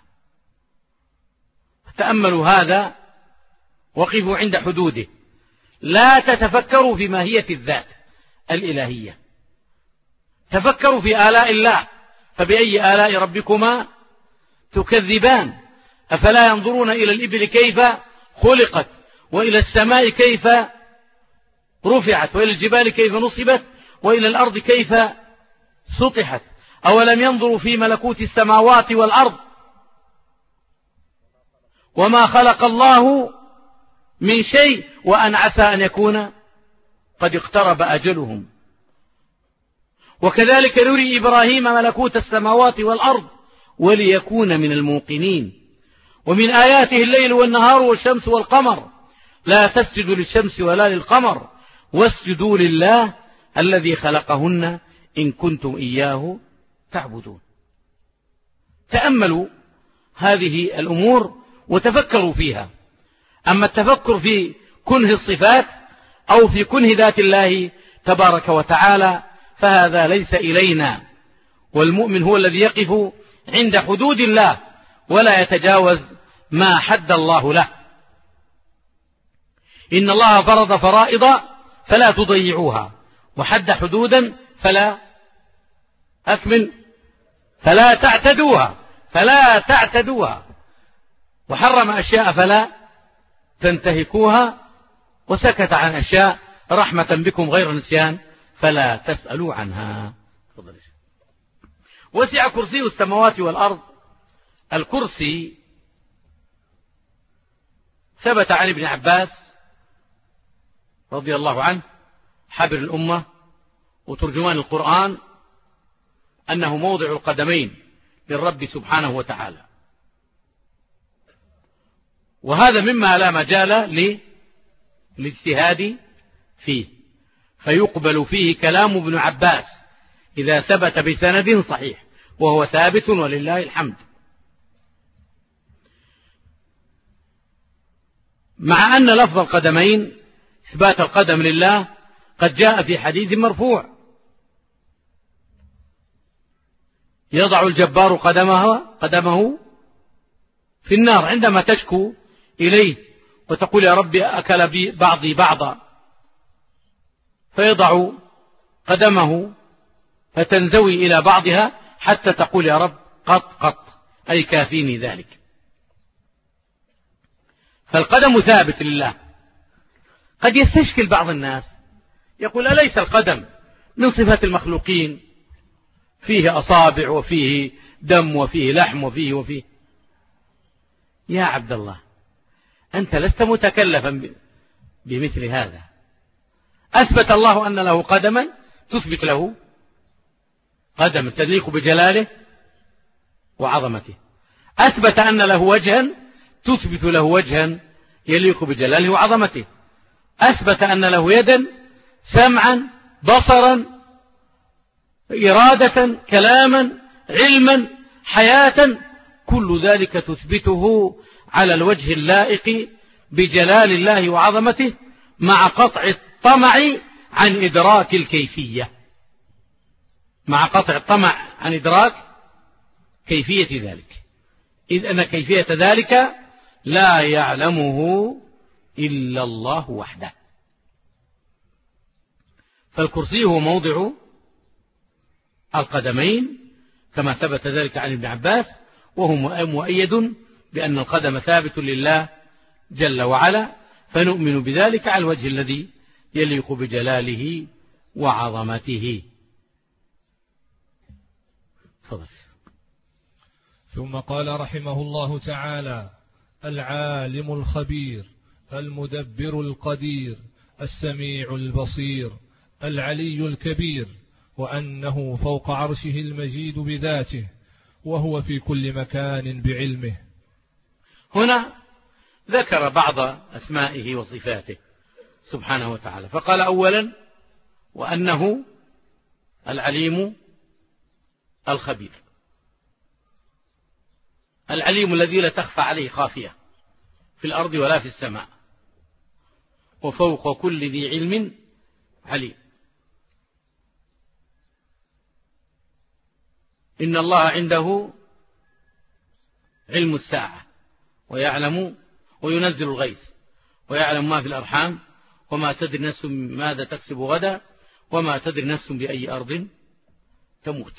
تأملوا هذا، وقفوا عند حدوده، لا تتفكروا في ماهية الذات الإلهية، تفكروا في آلاء الله. فبأي آلاء ربكما تكذبان؟ أفلا ينظرون إلى الإبل كيف خلقت، وإلى السماء كيف رفعت، وإلى الجبال كيف نصبت، وإلى الأرض كيف سطحت؟ أولم ينظروا في ملكوت السماوات والأرض وما خلق الله من شيء وأن عسى أن يكون قد اقترب أجلهم. وكذلك نري إبراهيم ملكوت السماوات والأرض وليكون من الموقنين. ومن آياته الليل والنهار والشمس والقمر لا تسجدوا للشمس ولا للقمر واسجدوا لله الذي خلقهن إن كنتم إياه تعبدون. تأملوا هذه الأمور وتفكروا فيها. أما التفكر في كنه الصفات أو في كنه ذات الله تبارك وتعالى فهذا ليس إلينا. والمؤمن هو الذي يقف عند حدود الله ولا يتجاوز ما حد الله له. إن الله فرض فرائض فلا تضيعوها، وحد حدودا فلا أكمل فلا تعتدوها فلا تعتدوها، وحرم أشياء فلا تنتهكوها، وسكت عن أشياء رحمة بكم غير نسيان فلا تسألوا عنها. وسع كرسي السماوات والأرض. الكرسي ثبت عن ابن عباس رضي الله عنه حبر الأمة وترجمان القرآن أنه موضع القدمين للرب سبحانه وتعالى، وهذا مما لا مجال للاجتهاد فيه، فيقبل فيه كلام ابن عباس إذا ثبت بسند صحيح، وهو ثابت ولله الحمد. مع أن لفظ القدمين إثبات القدم لله قد جاء في حديث مرفوع: يضع الجبار قدمه قدمه في النار عندما تشكو إليه وتقول يا رب أكل بعضي بعضا، فيضع قدمه فتنزوي إلى بعضها حتى تقول يا رب قط قط، أي كافيني ذلك. فالقدم ثابت لله. قد يستشكل بعض الناس يقول أليس القدم من صفات المخلوقين، فيه أصابع وفيه دم وفيه لحم وفيه وفيه. يا عبد الله، أنت لست متكلفا بمثل هذا. أثبت الله أن له قدما، تثبت له قدما تليق بجلاله وعظمته. أثبت أن له وجها، تثبت له وجها يليق بجلاله وعظمته. أثبت أن له يدا، سمعا، بصرا، إرادة، كلاما، علما، حياة، كل ذلك تثبته على الوجه اللائق بجلال الله وعظمته، مع قطع الطمع عن إدراك الكيفية مع قطع الطمع عن إدراك كيفية ذلك، إذ أن كيفية ذلك لا يعلمه إلا الله وحده. فالكرسي هو موضع القدمين كما ثبت ذلك عن ابن عباس، وهو مؤيد بأن القدم ثابت لله جل وعلا، فنؤمن بذلك على الوجه الذي يليق بجلاله وعظمته. فضل. ثم قال رحمه الله تعالى: العالم الخبير المدبر القدير السميع البصير العلي الكبير، وأنه فوق عرشه المجيد بذاته، وهو في كل مكان بعلمه. هنا ذكر بعض أسمائه وصفاته سبحانه وتعالى، فقال أولا: وأنه العليم الخبير. العليم الذي لا تخفى عليه خافية في الأرض ولا في السماء، وفوق كل ذي علم عليم. إن الله عنده علم الساعة ويعلم وينزل الغيث ويعلم ما في الأرحام وما تدري نفس ماذا تكسب غدا وما تدري نفس بأي أرض تموت.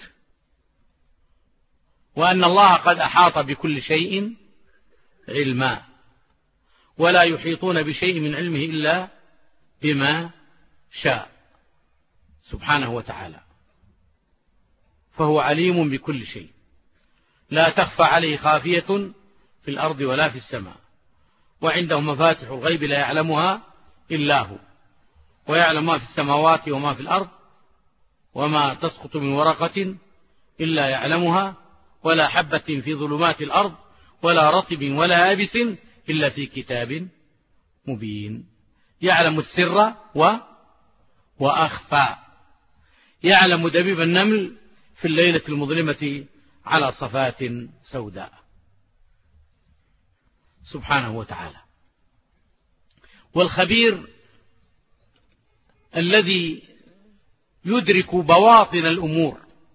وأن الله قد أحاط بكل شيء علما، ولا يحيطون بشيء من علمه إلا بما شاء سبحانه وتعالى. فهو عليم بكل شيء، لا تخفى عليه خافية في الأرض ولا في السماء. وعنده مفاتح الغيب لا يعلمها إلا هو، ويعلم ما في السماوات وما في الأرض، وما تسقط من ورقة إلا يعلمها، ولا حبة في ظلمات الأرض ولا رطب ولا يابس إلا في كتاب مبين. يعلم السر و... وأخفى، يعلم دبيب النمل في الليلة المظلمة على صفات سوداء سبحانه وتعالى. والخبير الذي يدرك بواطن الأمور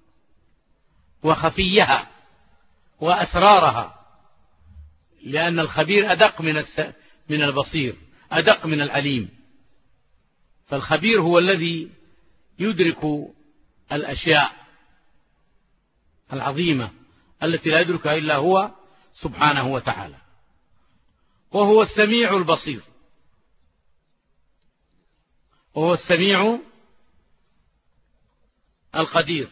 وخفيها وأسرارها، لأن الخبير أدق من من البصير. أدق من العليم. فالخبير هو الذي يدرك الأشياء العظيمة التي لا يدركها إلا هو سبحانه وتعالى. وهو السميع البصير، وهو السميع القدير،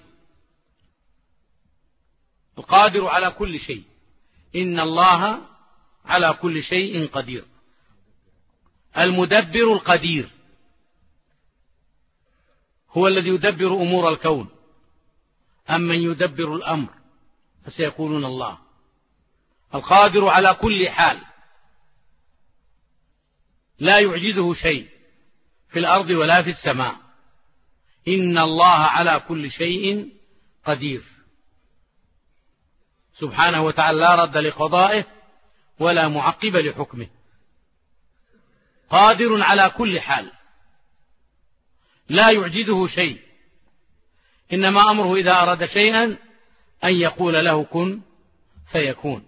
القادر على كل شيء. إن الله على كل شيء قدير. المدبر القدير هو الذي يدبر أمور الكون. أمن يدبر الأمر فسيقولون الله. القادر على كل حال، لا يعجزه شيء في الأرض ولا في السماء. إن الله على كل شيء قدير سبحانه وتعالى، لا رد لقضائه ولا معقب لحكمه. قادر على كل حال، لا يعجزه شيء، إنما أمره إذا أراد شيئا أن يقول له كن فيكون.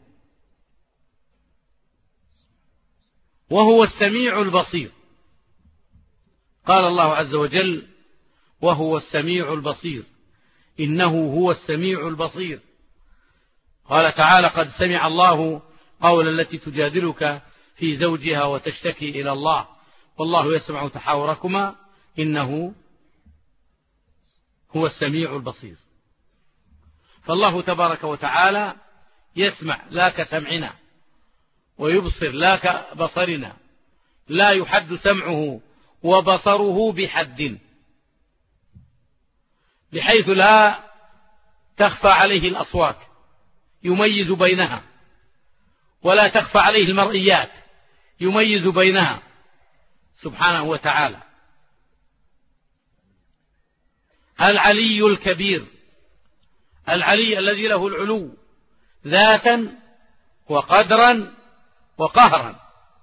وهو السميع البصير. قال الله عز وجل: وهو السميع البصير، إنه هو السميع البصير. قال تعالى: قد سمع الله قول التي تجادلك في زوجها وتشتكي إلى الله والله يسمع تحاوركما إنه هو السميع البصير. فالله تبارك وتعالى يسمع لا كسمعنا، ويبصر لا كبصرنا، لا يحد سمعه وبصره بحد، بحيث لا تخفى عليه الأصوات يميز بينها، ولا تخفى عليه المرئيات يميز بينها سبحانه وتعالى. العلي الكبير، العلي الذي له العلو ذاتا وقدرا وقهرا.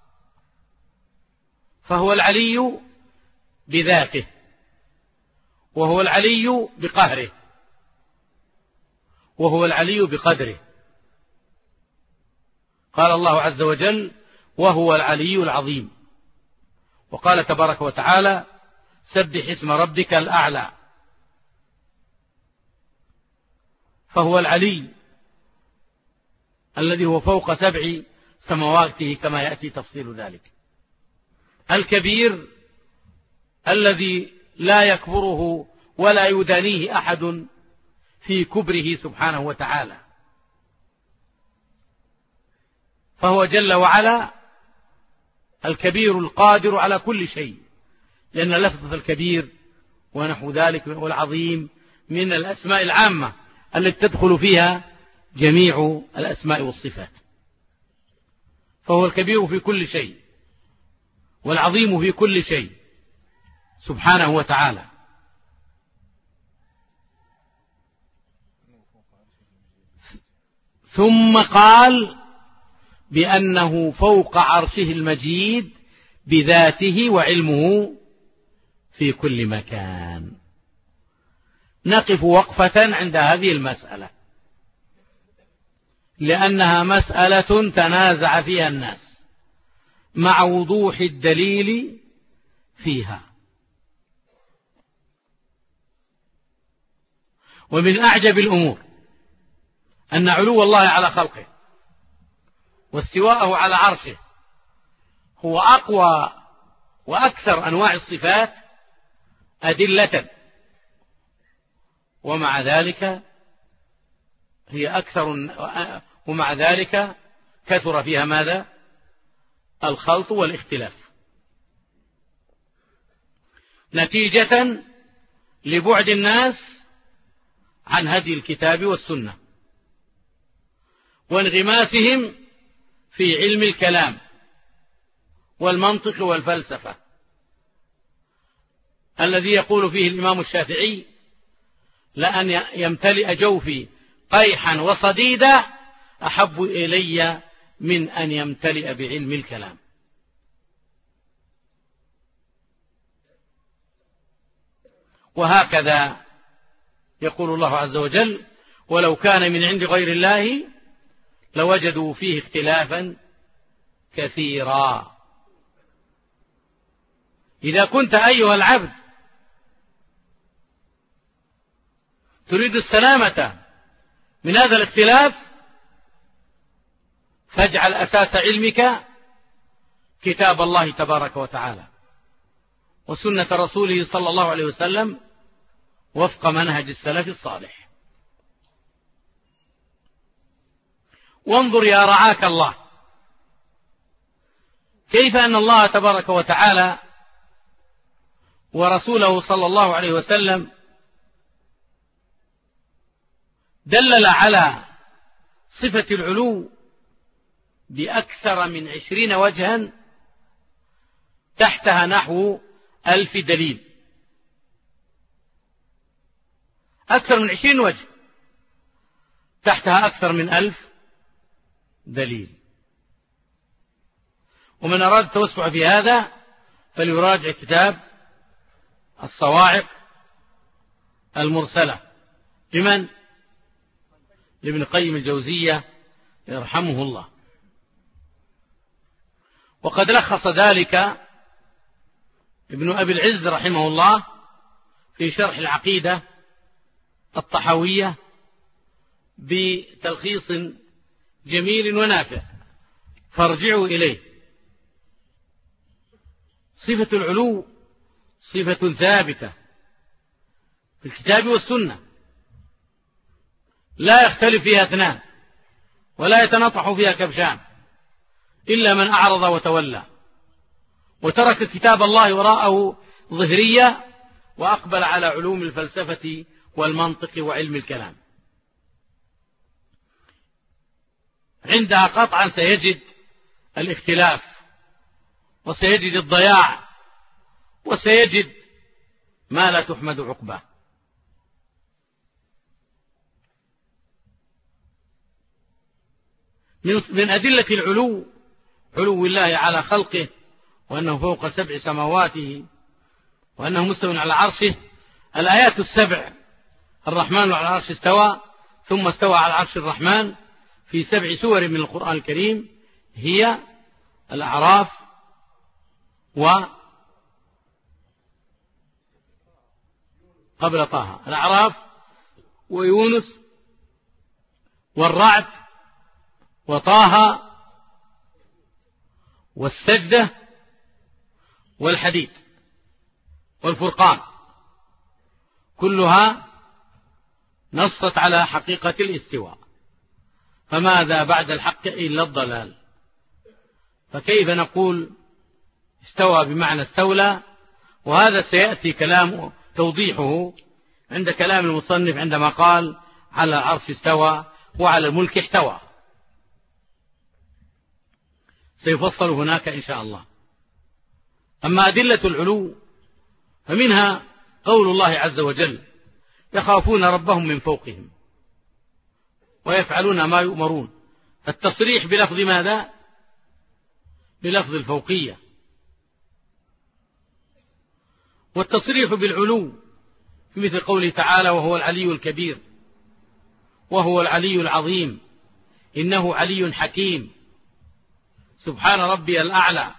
فهو العلي بذاته، وهو العلي بقهره، وهو العلي بقدره. قال الله عز وجل: وهو العلي العظيم. وقال تبارك وتعالى: سبح اسم ربك الأعلى. فهو العلي الذي هو فوق سبع سماواته كما يأتي تفصيل ذلك. الكبير الذي لا يكبره ولا يدانيه أحد في كبره سبحانه وتعالى. فهو جل وعلا الكبير القادر على كل شيء، لأن لفظة الكبير ونحو ذلك والعظيم من الأسماء العامة التي تدخل فيها جميع الأسماء والصفات. فهو الكبير في كل شيء والعظيم في كل شيء سبحانه وتعالى. ثم قال بأنه فوق عرشه المجيد بذاته وعلمه في كل مكان. نقف وقفة عند هذه المسألة، لأنها مسألة تنازع فيها الناس مع وضوح الدليل فيها. ومن أعجب الأمور أن علو الله على خلقه واستواءه على عرشه هو أقوى وأكثر أنواع الصفات أدلة، ومع ذلك هي أكثر، ومع ذلك كثر فيها ماذا؟ الخلط والاختلاف، نتيجة لبعد الناس عن هدي الكتاب والسنة وانغماسهم في علم الكلام والمنطق والفلسفة، الذي يقول فيه الإمام الشافعي: لأن يمتلئ جوفي قيحا وصديدا أحب إلي من أن يمتلئ بعلم الكلام. وهكذا يقول الله عز وجل: ولو كان من عند غير الله لوجدوا فيه اختلافا كثيرا. إذا كنت أيها العبد تريد السلامة من هذا الاختلاف فاجعل أساس علمك كتاب الله تبارك وتعالى وسنة رسوله صلى الله عليه وسلم وفق منهج السلف الصالح. وانظر يا رعاك الله كيف أن الله تبارك وتعالى ورسوله صلى الله عليه وسلم دلل على صفة العلو بأكثر من عشرين وجها تحتها نحو ألف دليل، أكثر من عشرين وجه تحتها أكثر من ألف دليل. ومن أراد التوسع في هذا فليراجع كتاب الصواعق المرسلة لمن؟ لابن قيم الجوزية يرحمه الله. وقد لخص ذلك ابن أبي العز رحمه الله في شرح العقيدة الطحاوية بتلخيص جميل ونافع فارجعوا إليه. صفة العلو صفة ثابتة في الكتاب والسنة لا يختلف فيها اثنان ولا يتنطح فيها كبشان إلا من أعرض وتولى وترك كتاب الله وراءه ظهرية وأقبل على علوم الفلسفة والمنطق وعلم الكلام. عندها قطعا سيجد الاختلاف وسيجد الضياع وسيجد ما لا تحمد عقباه. من أدلة العلو علو الله على خلقه وأنه فوق سبع سماواته وأنه مستوٍ على عرشه الآيات السبع. الرحمن على العرش استوى ثم استوى على العرش الرحمن في سبع سور من القرآن الكريم هي الأعراف و قبل طه الأعراف ويونس والرعد وطه والسجدة والحديد والفرقان كلها نصت على حقيقة الاستواء. فماذا بعد الحق إلا الضلال؟ فكيف نقول استوى بمعنى استولى؟ وهذا سيأتي كلام توضيحه عند كلام المصنف عندما قال على العرش استوى وعلى الملك احتوى، سيفصل هناك إن شاء الله. أما أدلة العلو فمنها قول الله عز وجل يخافون ربهم من فوقهم ويفعلون ما يؤمرون. التصريح بلفظ ماذا؟ بلفظ الفوقية. والتصريح بالعلو في مثل قوله تعالى وهو العلي الكبير وهو العلي العظيم إنه علي حكيم سبحان ربي الأعلى.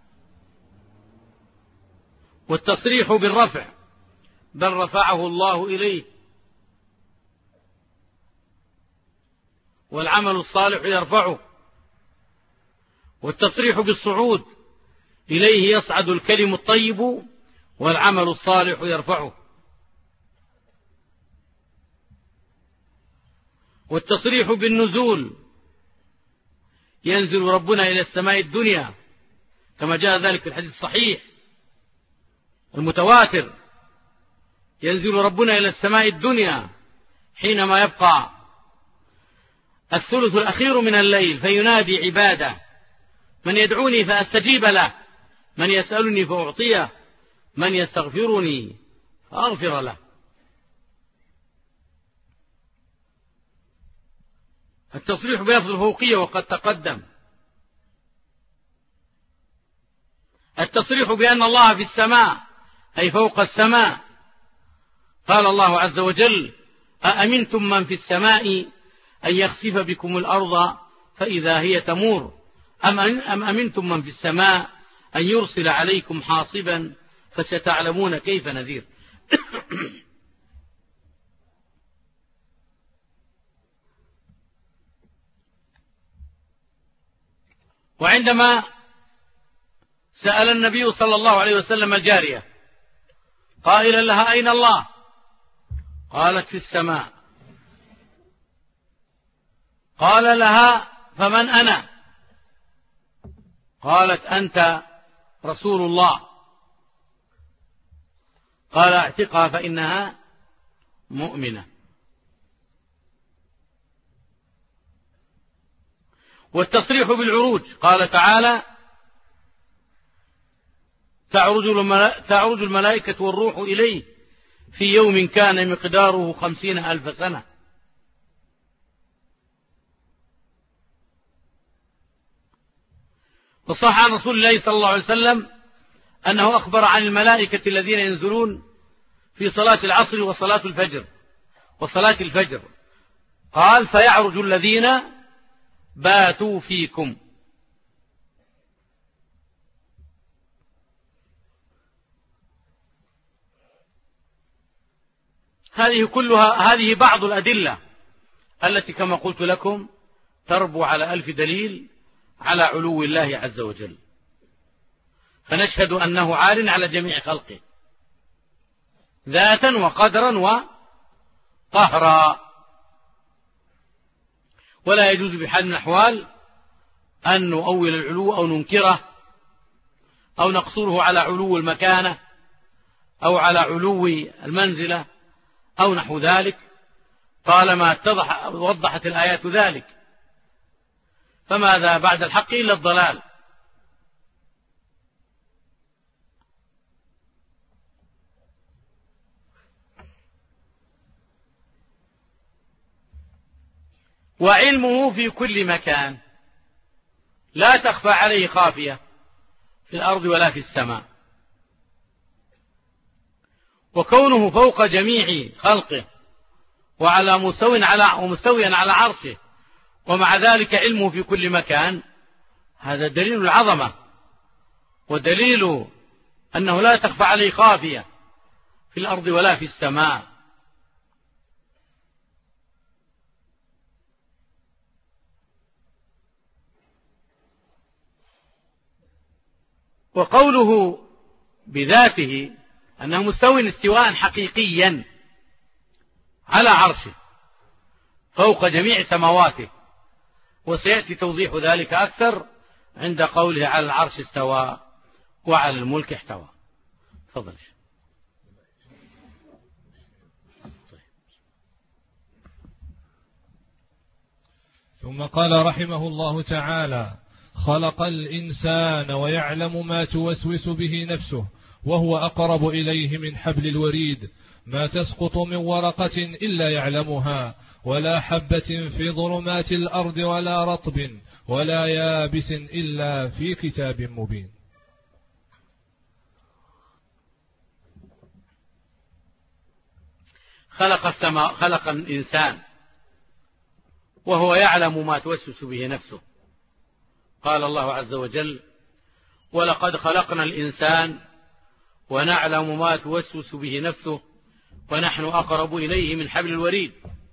والتصريح بالرفع بل رفعه الله إليه والعمل الصالح يرفعه. والتصريح بالصعود إليه يصعد الكلم الطيب والعمل الصالح يرفعه. والتصريح بالنزول ينزل ربنا إلى السماء الدنيا كما جاء ذلك في الحديث الصحيح المتواتر ينزل ربنا إلى السماء الدنيا حينما يبقى الثلث الأخير من الليل فينادي عباده من يدعوني فأستجيب له من يسألني فأعطيه من يستغفرني فأغفر له. التصريح بلفظ الفوقية وقد تقدم. التصريح بأن الله في السماء أي فوق السماء. قال الله عز وجل أأمنتم من في السماء أن يخسف بكم الأرض فإذا هي تمور أم أمنتم من في السماء أن يرسل عليكم حاصبا فستعلمون كيف نذير. وعندما سأل النبي صلى الله عليه وسلم الجارية قائلا لها أين الله؟ قالت في السماء. قال لها فمن أنا؟ قالت أنت رسول الله. قال اعتقها فإنها مؤمنة. والتصريح بالعروج قال تعالى تعرج الملائكة والروح إليه في يوم كان مقداره خمسين ألف سنة. وصح عن رسول الله صلى الله عليه وسلم أنه أخبر عن الملائكة الذين ينزلون في صلاة العصر وصلاة الفجر وصلاة الفجر قال فيعرج الذين باتوا فيكم. هذه كلها هذه بعض الأدلة التي كما قلت لكم تربو على ألف دليل على علو الله عز وجل، فنشهد أنه عال على جميع خلقه ذاتا وقدرا وقهرا، ولا يجوز بحال من الأحوال أن نؤول العلو أو ننكره أو نقصره على علو المكانة أو على علو المنزلة أو نحو ذلك، طالما اتضح وضحت الآيات ذلك، فماذا بعد الحق إلا الضلال. وعلمه في كل مكان لا تخفى عليه خافية في الأرض ولا في السماء، وكونه فوق جميع خلقه وعلى مستوى على ومستويا على عرشه ومع ذلك علمه في كل مكان، هذا دليل العظمة ودليل أنه لا تخفى عليه خافية في الأرض ولا في السماء. وقوله بذاته أنه مستوى استواء حقيقيا على عرشه فوق جميع سماواته، وسيأتي توضيح ذلك أكثر عند قوله على العرش استوى وعلى الملك احتوى. تفضل. ثم قال رحمه الله تعالى: خلق الإنسان ويعلم ما توسوس به نفسه وهو أقرب إليه من حبل الوريد، ما تسقط من ورقة إلا يعلمها، ولا حبة في ظلمات الأرض ولا رطب ولا يابس إلا في كتاب مبين. خلق السماء خلق الإنسان وهو يعلم ما توسوس به نفسه. قال الله عز وجل: ولقد خلقنا الإنسان ونعلم ما توسوس به نفسه ونحن أقرب إليه من حبل الوريد.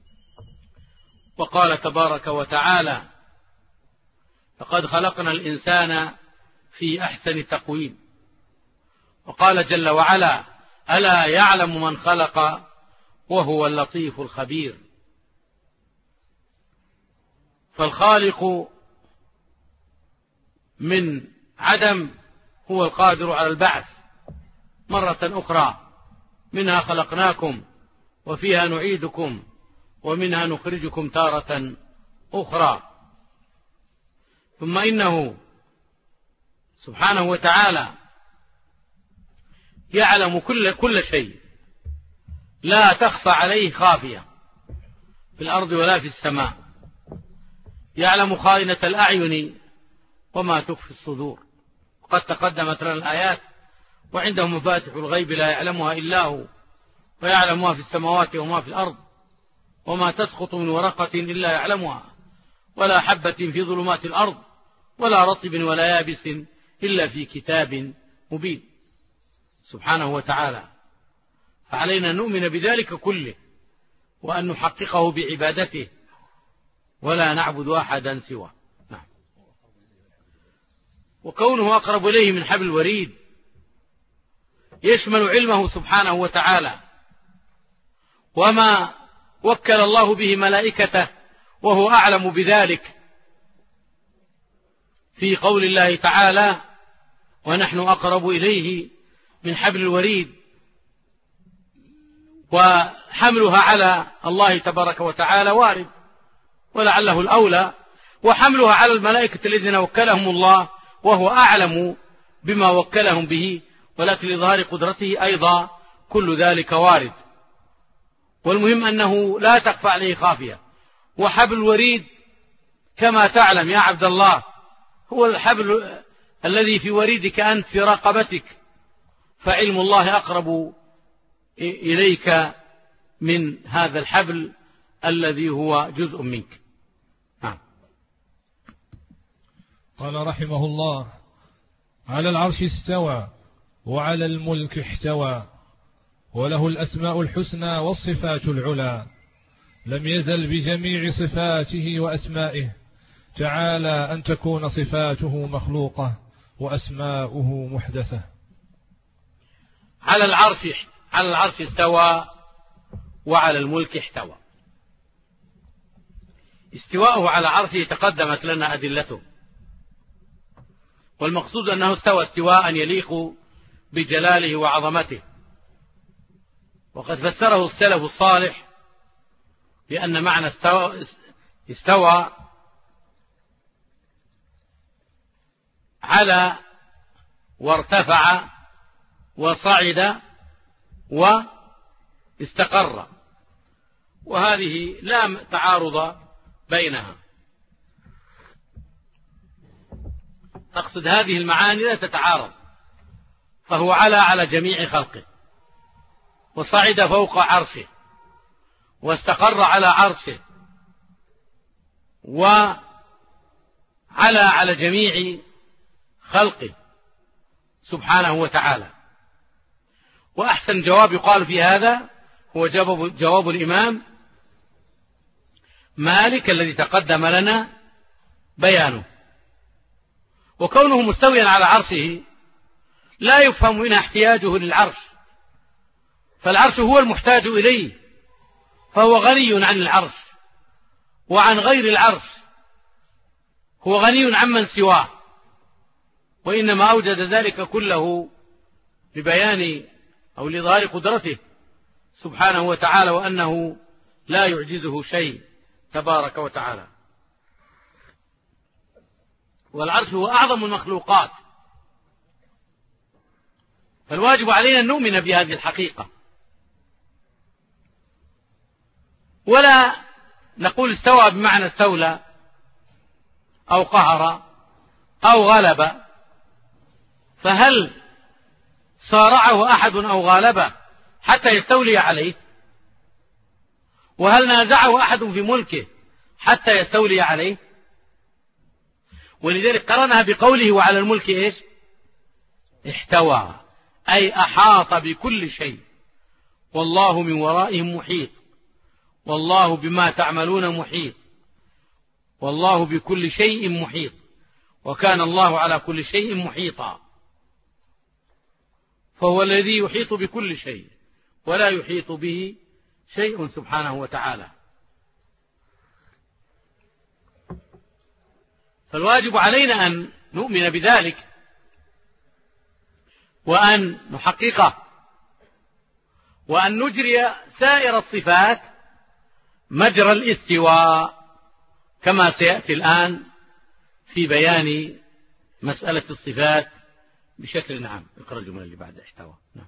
وقال تبارك وتعالى: لقد خلقنا الإنسان في أحسن تقويم. وقال جل وعلا: ألا يعلم من خلق وهو اللطيف الخبير. فالخالق من عدم هو القادر على البعث مرة أخرى، منها خلقناكم وفيها نعيدكم ومنها نخرجكم تارة أخرى. ثم إنه سبحانه وتعالى يعلم كل كل شيء، لا تخفى عليه خافية في الأرض ولا في السماء. يعلم خائنة الأعين وما تخفي الصدور. قد تقدمت لنا الآيات: وعنده مفاتح الغيب لا يعلمها إلا هو، ويعلم ما في السماوات وما في الأرض، وما تسقط من ورقة إلا يعلمها، ولا حبة في ظلمات الأرض ولا رطب ولا يابس إلا في كتاب مبين. سبحانه وتعالى، فعلينا أن نؤمن بذلك كله وأن نحققه بعبادته ولا نعبد أحدا سواه. نعم. وكونه أقرب إليه من حبل الوريد يشمل علمه سبحانه وتعالى وما وكل الله به ملائكته وهو أعلم بذلك في قول الله تعالى ونحن أقرب إليه من حبل الوريد، وحملها على الله تبارك وتعالى وارد ولعله الأولى، وحملها على الملائكة الذين وكلهم الله وهو أعلم بما وكلهم به، ولكن لظهار قدرته أيضا كل ذلك وارد. والمهم أنه لا تخفى عليه خافية. وحبل الوريد كما تعلم يا عبد الله هو الحبل الذي في وريدك أنت في رقبتك، فعلم الله أقرب إليك من هذا الحبل الذي هو جزء منك. نعم. قال رحمه الله: على العرش استوى وعلى الملك احتوى وله الأسماء الحسنى والصفات العلى، لم يزل بجميع صفاته وأسمائه، تعالى أن تكون صفاته مخلوقة وأسماؤه محدثة. على العرش على العرش استوى وعلى الملك احتوى. استواءه على عرشه تقدمت لنا أدلته، والمقصود أنه استوى استواء يليق بجلاله وعظمته، وقد فسره السلف الصالح بأن معنى استوى, استوى على وارتفع وصعد واستقر، وهذه لا تعارض بينها. تقصد هذه المعاني لا تتعارض، فهو على على جميع خلقه، وصعد فوق عرشه، واستقر على عرشه، وعلى على جميع خلقه سبحانه وتعالى. وأحسن جواب يقال في هذا هو جواب, جواب الإمام مالك الذي تقدم لنا بيانه. وكونه مستويا على عرشه لا يفهم منها احتياجه للعرش، فالعرش هو المحتاج إليه، فهو غني عن العرش وعن غير العرش، هو غني عمن سواه، وإنما أوجد ذلك كله لبيان أو لظهار قدرته سبحانه وتعالى، وأنه لا يعجزه شيء تبارك وتعالى. والعرش هو أعظم المخلوقات، فالواجب علينا أن نؤمن بهذه الحقيقة، ولا نقول استوى بمعنى استولى أو قهر أو غلب، فهل صارعه أحد أو غالبه حتى يستولي عليه؟ وهل نازعه أحد في ملكه حتى يستولي عليه؟ ولذلك قرنها بقوله وعلى الملك إيش؟ احتوى، أي أحاط بكل شيء، والله من ورائهم محيط، والله بما تعملون محيط، والله بكل شيء محيط، وكان الله على كل شيء محيطا، فهو الذي يحيط بكل شيء ولا يحيط به شيء سبحانه وتعالى. فالواجب علينا أن نؤمن بذلك وأن نحققه، وأن نجري سائر الصفات مجرى الاستواء، كما سيأتي الآن في بيان مسألة الصفات بشكل عام. اقرأ الجملة اللي بعد احتوى. نعم.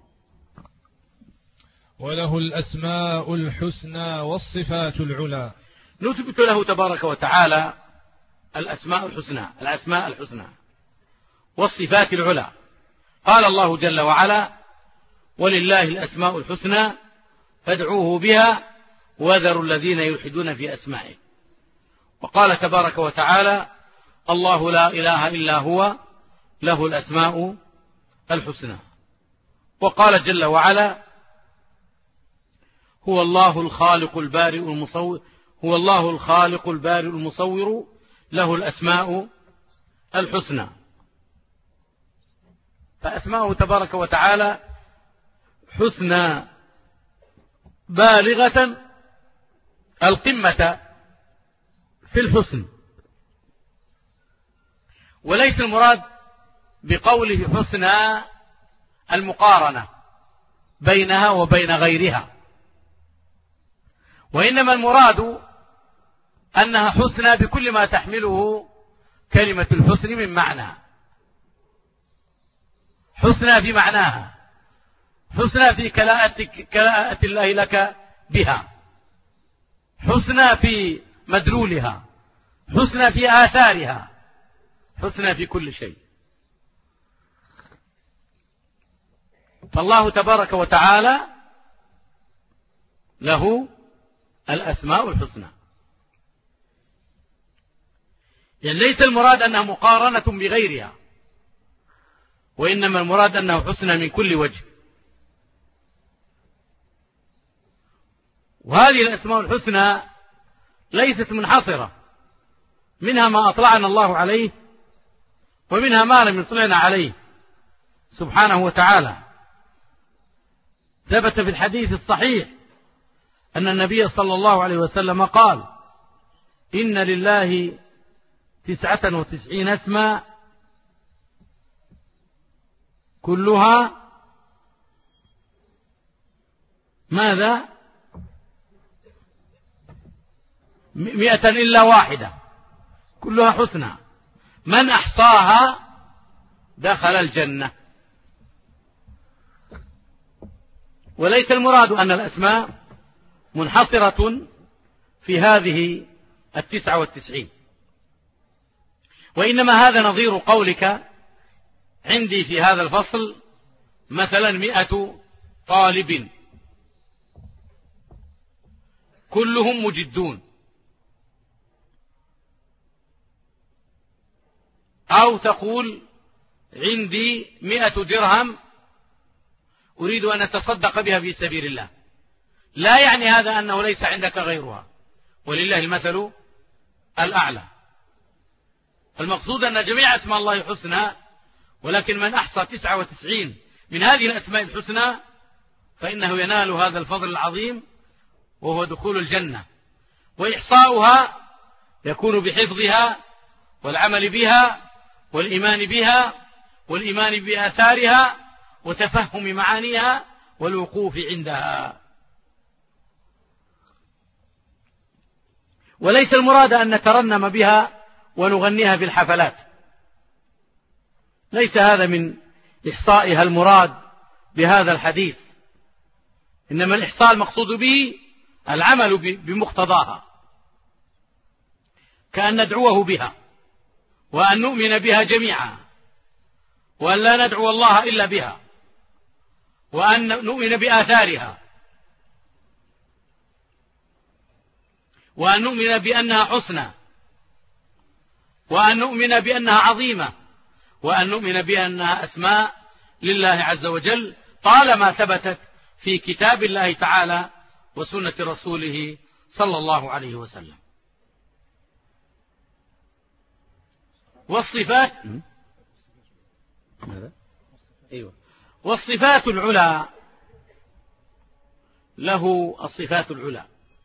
وله الأسماء الحسنى والصفات العلى، نثبت له تبارك وتعالى الأسماء الحسنى الأسماء الحسنى والصفات العلى. قال الله جل وعلا: ولله الأسماء الحسنى فادعوه بها وذروا الذين يلحدون في أسمائه. وقال تبارك وتعالى: الله لا إله إلا هو له الأسماء الحسنى. وقال جل وعلا: هو الله الخالق البارئ المصور هو الله الخالق البارئ المصور له الأسماء الحسنى. فأسماؤه تبارك وتعالى حسنى بالغة القمة في الحسن. وليس المراد بقوله حسنى المقارنة بينها وبين غيرها، وإنما المراد أنها حسنى بكل ما تحمله كلمة الحسن من معنى. حسنى في معناها، حسنى في كلاءة الله لك بها، حسنى في مدلولها، حسنى في آثارها، حسنى في كل شيء. فالله تبارك وتعالى له الأسماء الحسنى. يعني ليس المراد أنها مقارنة بغيرها، وإنما المراد أنه حسنى من كل وجه. وهذه الأسماء الحسنى ليست منحصرة، منها ما أطلعنا الله عليه ومنها ما لم يطلعنا عليه سبحانه وتعالى. ثبت في الحديث الصحيح أن النبي صلى الله عليه وسلم قال: إن لله تسعة وتسعين اسما كلها ماذا؟ مئة إلا واحدة كلها حسنى، من أحصاها دخل الجنة. وليس المراد أن الأسماء منحصرة في هذه التسعة والتسعين، وإنما هذا نظير قولك عندي في هذا الفصل مثلا مئة طالب كلهم مجدون، أو تقول عندي مئة درهم أريد أن أتصدق بها في سبيل الله. لا يعني هذا أنه ليس عندك غيرها، ولله المثل الأعلى. المقصود أن جميع أسماء الله حسنى، ولكن من أحصى تسعة وتسعين من هذه الأسماء الحسنى فإنه ينال هذا الفضل العظيم، وهو دخول الجنة. وإحصاؤها يكون بحفظها والعمل بها والإيمان بها والإيمان بآثارها وتفهم معانيها والوقوف عندها. وليس المراد أن نترنم بها ونغنيها في الحفلات، ليس هذا من إحصائها المراد بهذا الحديث، إنما الإحصاء المقصود به العمل بمقتضاها، كأن ندعوه بها وأن نؤمن بها جميعا، وأن لا ندعو الله إلا بها، وأن نؤمن بآثارها، وأن نؤمن بأنها حسنى، وأن نؤمن بأنها عظيمة، وأن نؤمن بأنها أسماء لله عز وجل طالما ثبتت في كتاب الله تعالى وسنة رسوله صلى الله عليه وسلم. والصفات أيوة. والصفات العلى له الصفات العلى،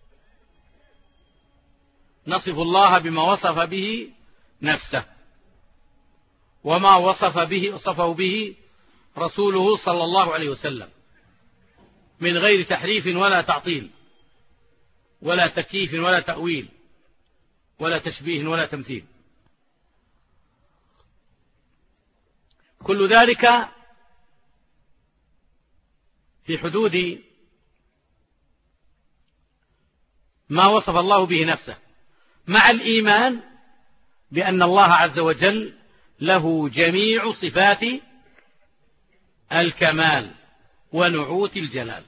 نصف الله بما وصف به نفسه وما وصف به وصفه به رسوله صلى الله عليه وسلم من غير تحريف ولا تعطيل ولا تكييف ولا تأويل ولا تشبيه ولا تمثيل. كل ذلك في حدود ما وصف الله به نفسه، مع الإيمان بأن الله عز وجل له جميع صفات الكمال ونعوت الجلال.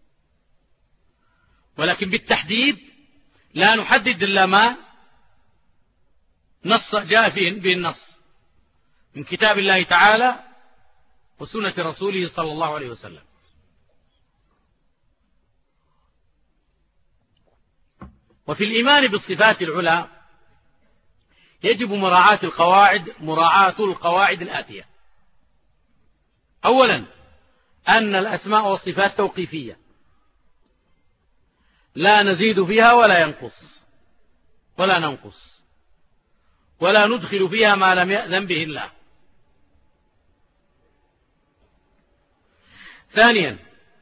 ولكن بالتحديد لا نحدد إلا ما نص جاء فيه به النص من كتاب الله تعالى وسنة رسوله صلى الله عليه وسلم. وفي الإيمان بالصفات العلى يجب مراعاة القواعد مراعاة القواعد الآتية: أولا، أن الأسماء والصفات توقيفية لا نزيد فيها ولا ينقص ولا ننقص ولا ندخل فيها ما لم يأذن به الله. ثانيا،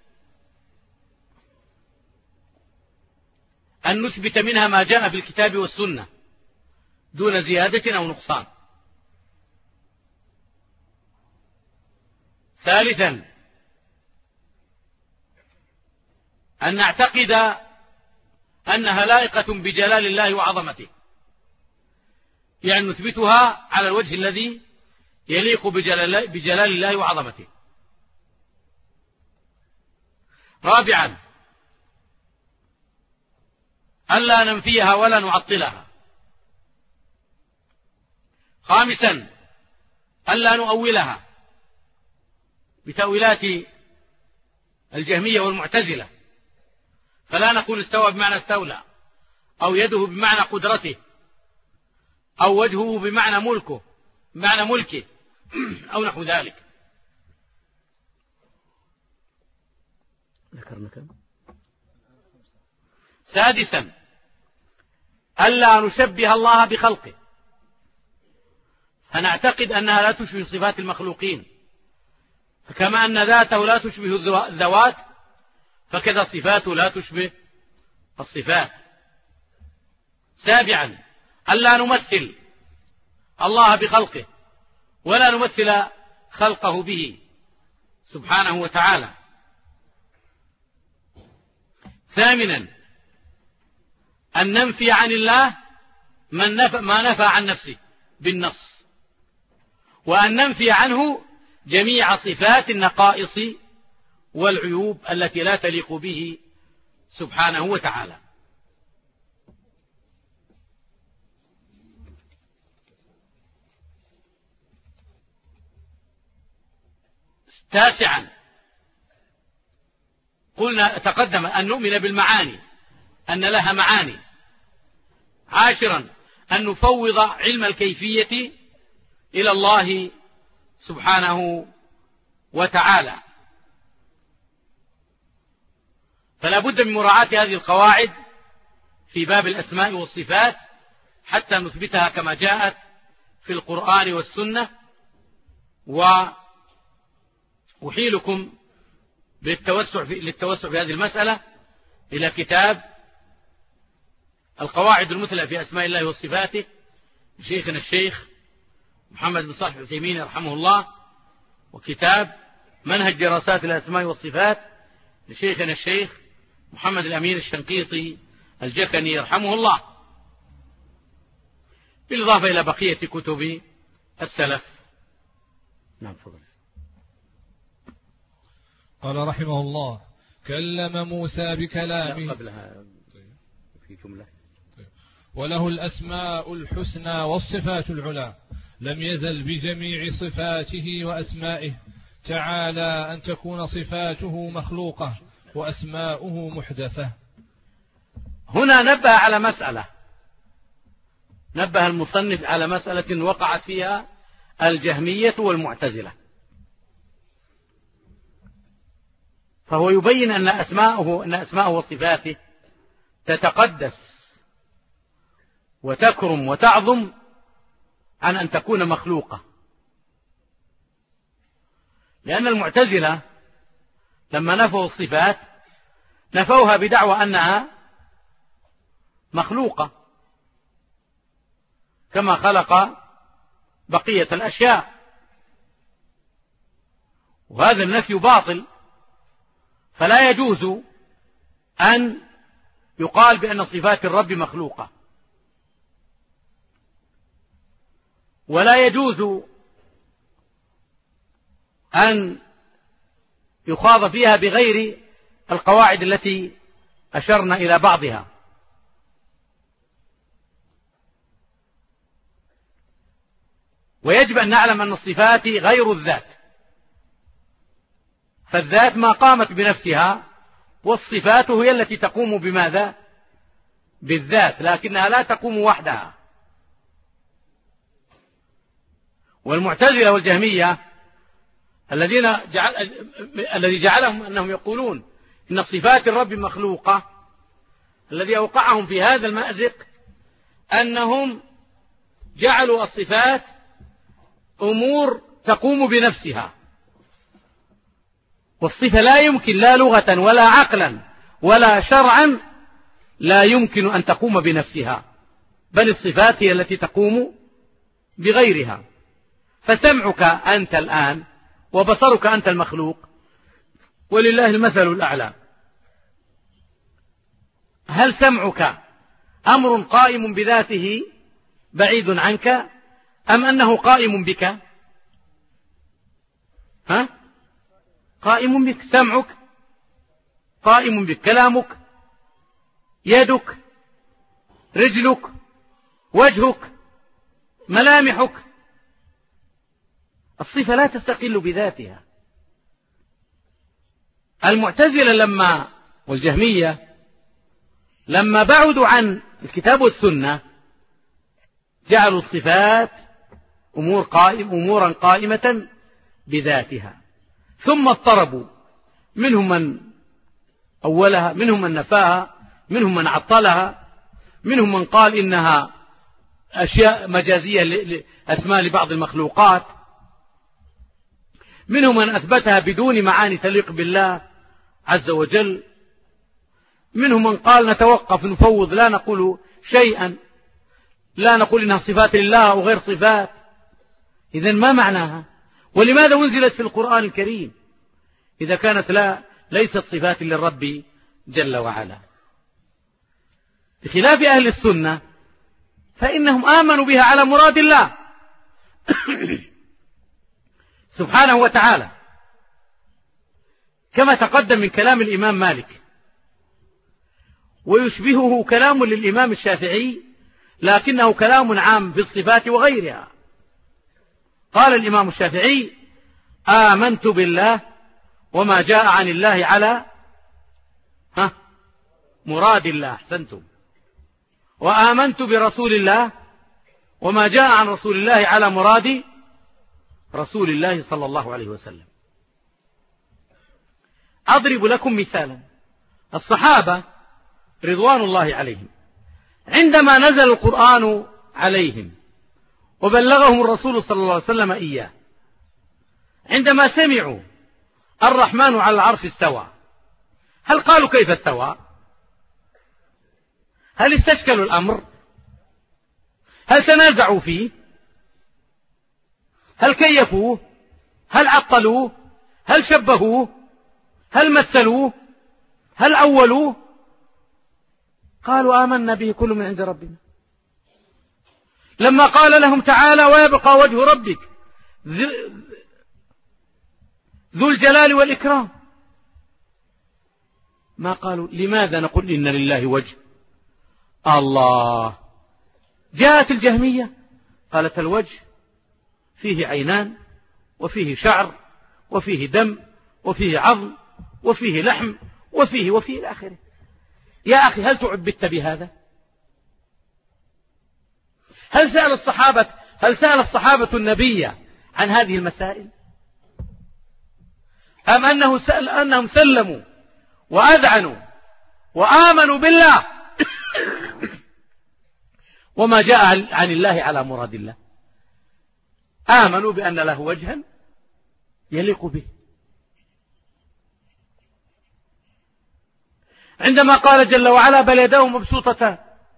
أن نثبت منها ما جاء في الكتاب والسنة دون زيادة أو نقصان. ثالثا، أن نعتقد أنها لائقة بجلال الله وعظمته، يعني نثبتها على الوجه الذي يليق بجلال, بجلال الله وعظمته. رابعا، ألا ننفيها ولا نعطلها. خامسا، ألا نؤولها بتأويلات الجهمية والمعتزلة، فلا نقول استوى بمعنى استولى، أو يده بمعنى قدرته، أو وجهه بمعنى ملكه بمعنى ملكه أو نحو ذلك. ذكرنا كم؟ سادسا، ألا نشبه الله بخلقه، فنعتقد أنها لا تشبه صفات المخلوقين، فكما أن ذاته لا تشبه الذوات فكذا صفاته لا تشبه الصفات. سابعا، ألا نمثل الله بخلقه ولا نمثل خلقه به سبحانه وتعالى. ثامنا، أن ننفي عن الله من نفى ما نفى عن نفسه بالنص، وأن ننفي عنه جميع صفات النقائص والعيوب التي لا تليق به سبحانه وتعالى. تاسعا، قلنا تقدم أن نؤمن بالمعاني، أن لها معاني. عاشرا، أن نفوض علم الكيفية إلى الله سبحانه وتعالى. فلا بد من مراعاة هذه القواعد في باب الأسماء والصفات حتى نثبتها كما جاءت في القرآن والسنة. وأحيلكم للتوسع في, للتوسع في هذه المسألة إلى كتاب القواعد المثلى في أسماء الله وصفاته لشيخنا الشيخ محمد بن صالح العثيمين رحمه الله، وكتاب منهج دراسات الأسماء والصفات لشيخنا الشيخ محمد الأمين الشنقيطي الجكني رحمه الله، بالإضافة إلى بقية كتب السلف. نعم فضل. قال رحمه الله: كلم موسى بكلامه. قبلها في جملة: وله الأسماء الحسنى والصفات العلى، لم يزل بجميع صفاته وأسمائه تعالى أن تكون صفاته مخلوقة وأسماؤه محدثة. هنا نبه على مسألة، نبه المصنف على مسألة وقعت فيها الجهمية والمعتزلة، فهو يبين أن أسماءه أن أسماءه وصفاته تتقدس وتكرم وتعظم عن أن تكون مخلوقة. لأن المعتزلة لما نفوا الصفات نفوها بدعوى أنها مخلوقة كما خلق بقية الأشياء، وهذا النفي باطل، فلا يجوز أن يقال بأن صفات الرب مخلوقة، ولا يجوز أن يخاض فيها بغير القواعد التي أشرنا إلى بعضها. ويجب أن نعلم أن الصفات غير الذات، فالذات ما قامت بنفسها، والصفات هي التي تقوم بماذا؟ بالذات، لكنها لا تقوم وحدها. والمعتزلة والجهمية الذين جعل الذي جعلهم أنهم يقولون إن صفات الرب مخلوقة، الذي أوقعهم في هذا المأزق أنهم جعلوا الصفات أمور تقوم بنفسها، والصفة لا يمكن لا لغة ولا عقلا ولا شرعا لا يمكن أن تقوم بنفسها، بل الصفات هي التي تقوم بغيرها. فسمعك أنت الآن وبصرك أنت المخلوق، ولله المثل الأعلى. هل سمعك أمر قائم بذاته بعيد عنك، أم أنه قائم بك؟ ها؟ قائم بك. سمعك قائم بك، كلامك، يدك، رجلك، وجهك، ملامحك. الصفة لا تستقل بذاتها. المعتزلة لما والجهمية لما بعدوا عن الكتاب والسنة جعلوا الصفات أمور قائم أمورا قائمة بذاتها، ثم اضطربوا، منهم من أولها، منهم من نفاها، منهم من عطلها، منهم من قال إنها أشياء مجازية لأسماء لبعض المخلوقات، منهم من أثبتها بدون معاني تليق بالله عز وجل، منهم من قال نتوقف نفوض لا نقول شيئا، لا نقول إنها صفات لله أو غير صفات. إذن ما معناها؟ ولماذا أنزلت في القرآن الكريم إذا كانت لا ليست صفات للرب جل وعلا؟ بخلاف أهل السنة فإنهم آمنوا بها على مراد الله سبحانه وتعالى، كما تقدم من كلام الإمام مالك، ويشبهه كلام للإمام الشافعي لكنه كلام عام في الصفات وغيرها. قال الإمام الشافعي: آمنت بالله وما جاء عن الله على ها مراد الله، أحسنتم، وآمنت برسول الله وما جاء عن رسول الله على مراد رسول الله صلى الله عليه وسلم. أضرب لكم مثالا. الصحابة رضوان الله عليهم عندما نزل القرآن عليهم وبلغهم الرسول صلى الله عليه وسلم إياه، عندما سمعوا الرحمن على العرش استوى، هل قالوا كيف استوى؟ هل استشكلوا الأمر؟ هل تنازعوا فيه؟ هل كيفوه؟ هل عطلوه؟ هل شبهوه؟ هل مثلوه؟ هل أولوه؟ قالوا آمنا به كل من عند ربنا. لما قال لهم تعالى: ويبقى وجه ربك ذو الجلال والإكرام، ما قالوا لماذا نقول إن لله وجه؟ الله. جاءت الجهمية قالت: الوجه فيه عينان وفيه شعر وفيه دم وفيه عظم وفيه لحم وفيه وفيه إلى آخره. يا أخي، هل تعبدت بهذا؟ هل سأل الصحابة هل سأل الصحابة النبي عن هذه المسائل؟ أم أنه سأل أنهم سلموا وأذعنوا وآمنوا بالله وما جاء عن الله على مراد الله؟ آمنوا بأن له وجها يليق به. عندما قال جل وعلا: بل يداه مبسوطتان،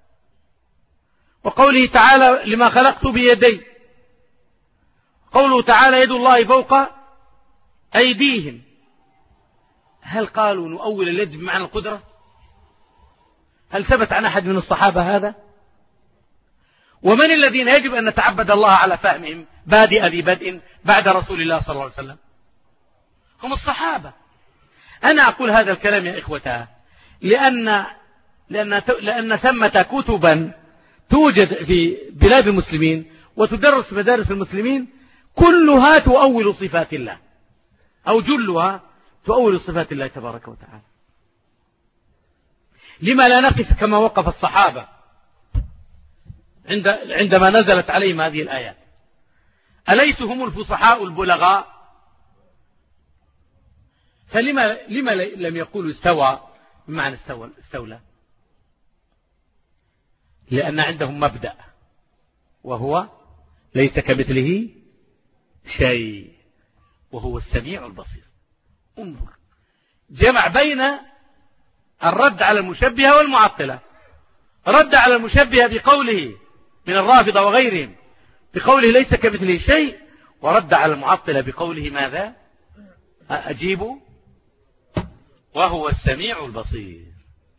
وقوله تعالى: لما خلقت بيدي، قوله تعالى: يد الله فوق أيديهم، هل قالوا نؤول اليد بمعنى القدرة؟ هل ثبت عن أحد من الصحابة هذا؟ ومن الذين يجب أن نتعبد الله على فهمهم بادئ ذي بدء بعد رسول الله صلى الله عليه وسلم؟ هم الصحابة. أنا أقول هذا الكلام يا إخوتها لأن لأن لأن ثمة كتبا توجد في بلاد المسلمين وتدرس في مدارس المسلمين كلها تؤول صفات الله، أو جلها تؤول صفات الله تبارك وتعالى؟ لما لا نقف كما وقف الصحابة عند عندما نزلت عليهم هذه الآيات؟ أليسوا هم الفصحاء البلغاء؟ فلما لما لم يقولوا استوى بمعنى استوى استولى؟ لأن عندهم مبدأ، وهو ليس كمثله شيء وهو السميع البصير. انظر، جمع بين الرد على المشبهة والمعطلة. رد على المشبهة بقوله من الرافضة وغيرهم بقوله ليس كمثله شيء، ورد على المعطلة بقوله ماذا؟ أجيبوا وهو السميع البصير.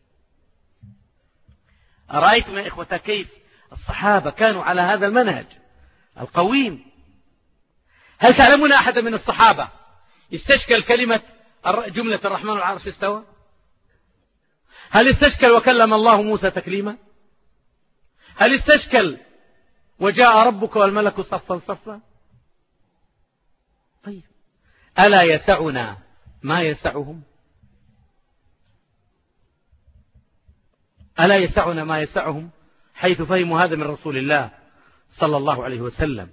أرأيتم يا إخوة كيف الصحابة كانوا على هذا المنهج القويم؟ هل تعلمون أحدا من الصحابة استشكل كلمة جملة الرحمن على العرش استوى؟ هل استشكل وكلم الله موسى تكليما؟ هل استشكل وجاء ربك والملك صفا صفا؟ طيب، ألا يسعنا ما يسعهم؟ ألا يسعنا ما يسعهم حيث فهموا هذا من رسول الله صلى الله عليه وسلم؟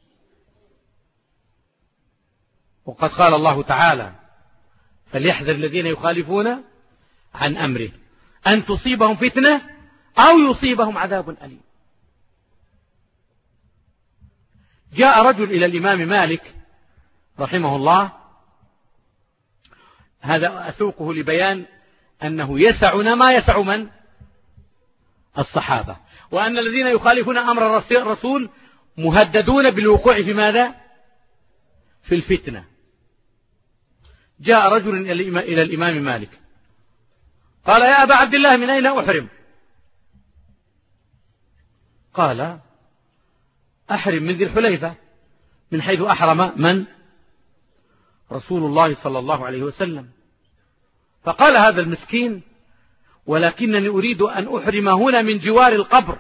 وقد قال الله تعالى فليحذر الذين يخالفون عن أمره أن تصيبهم فتنة أو يصيبهم عذاب أليم. جاء رجل إلى الإمام مالك رحمه الله، هذا أسوقه لبيان أنه يسعنا ما يسع من؟ الصحابة، وأن الذين يخالفون أمر الرسول مهددون بالوقوع في ماذا؟ في الفتنة. جاء رجل إلى الإمام مالك قال يا أبا عبد الله من أين أحرم؟ قال أحرم من ذي الحليفة، من حيث أحرم من؟ رسول الله صلى الله عليه وسلم. فقال هذا المسكين ولكنني أريد أن أحرم هنا من جوار القبر.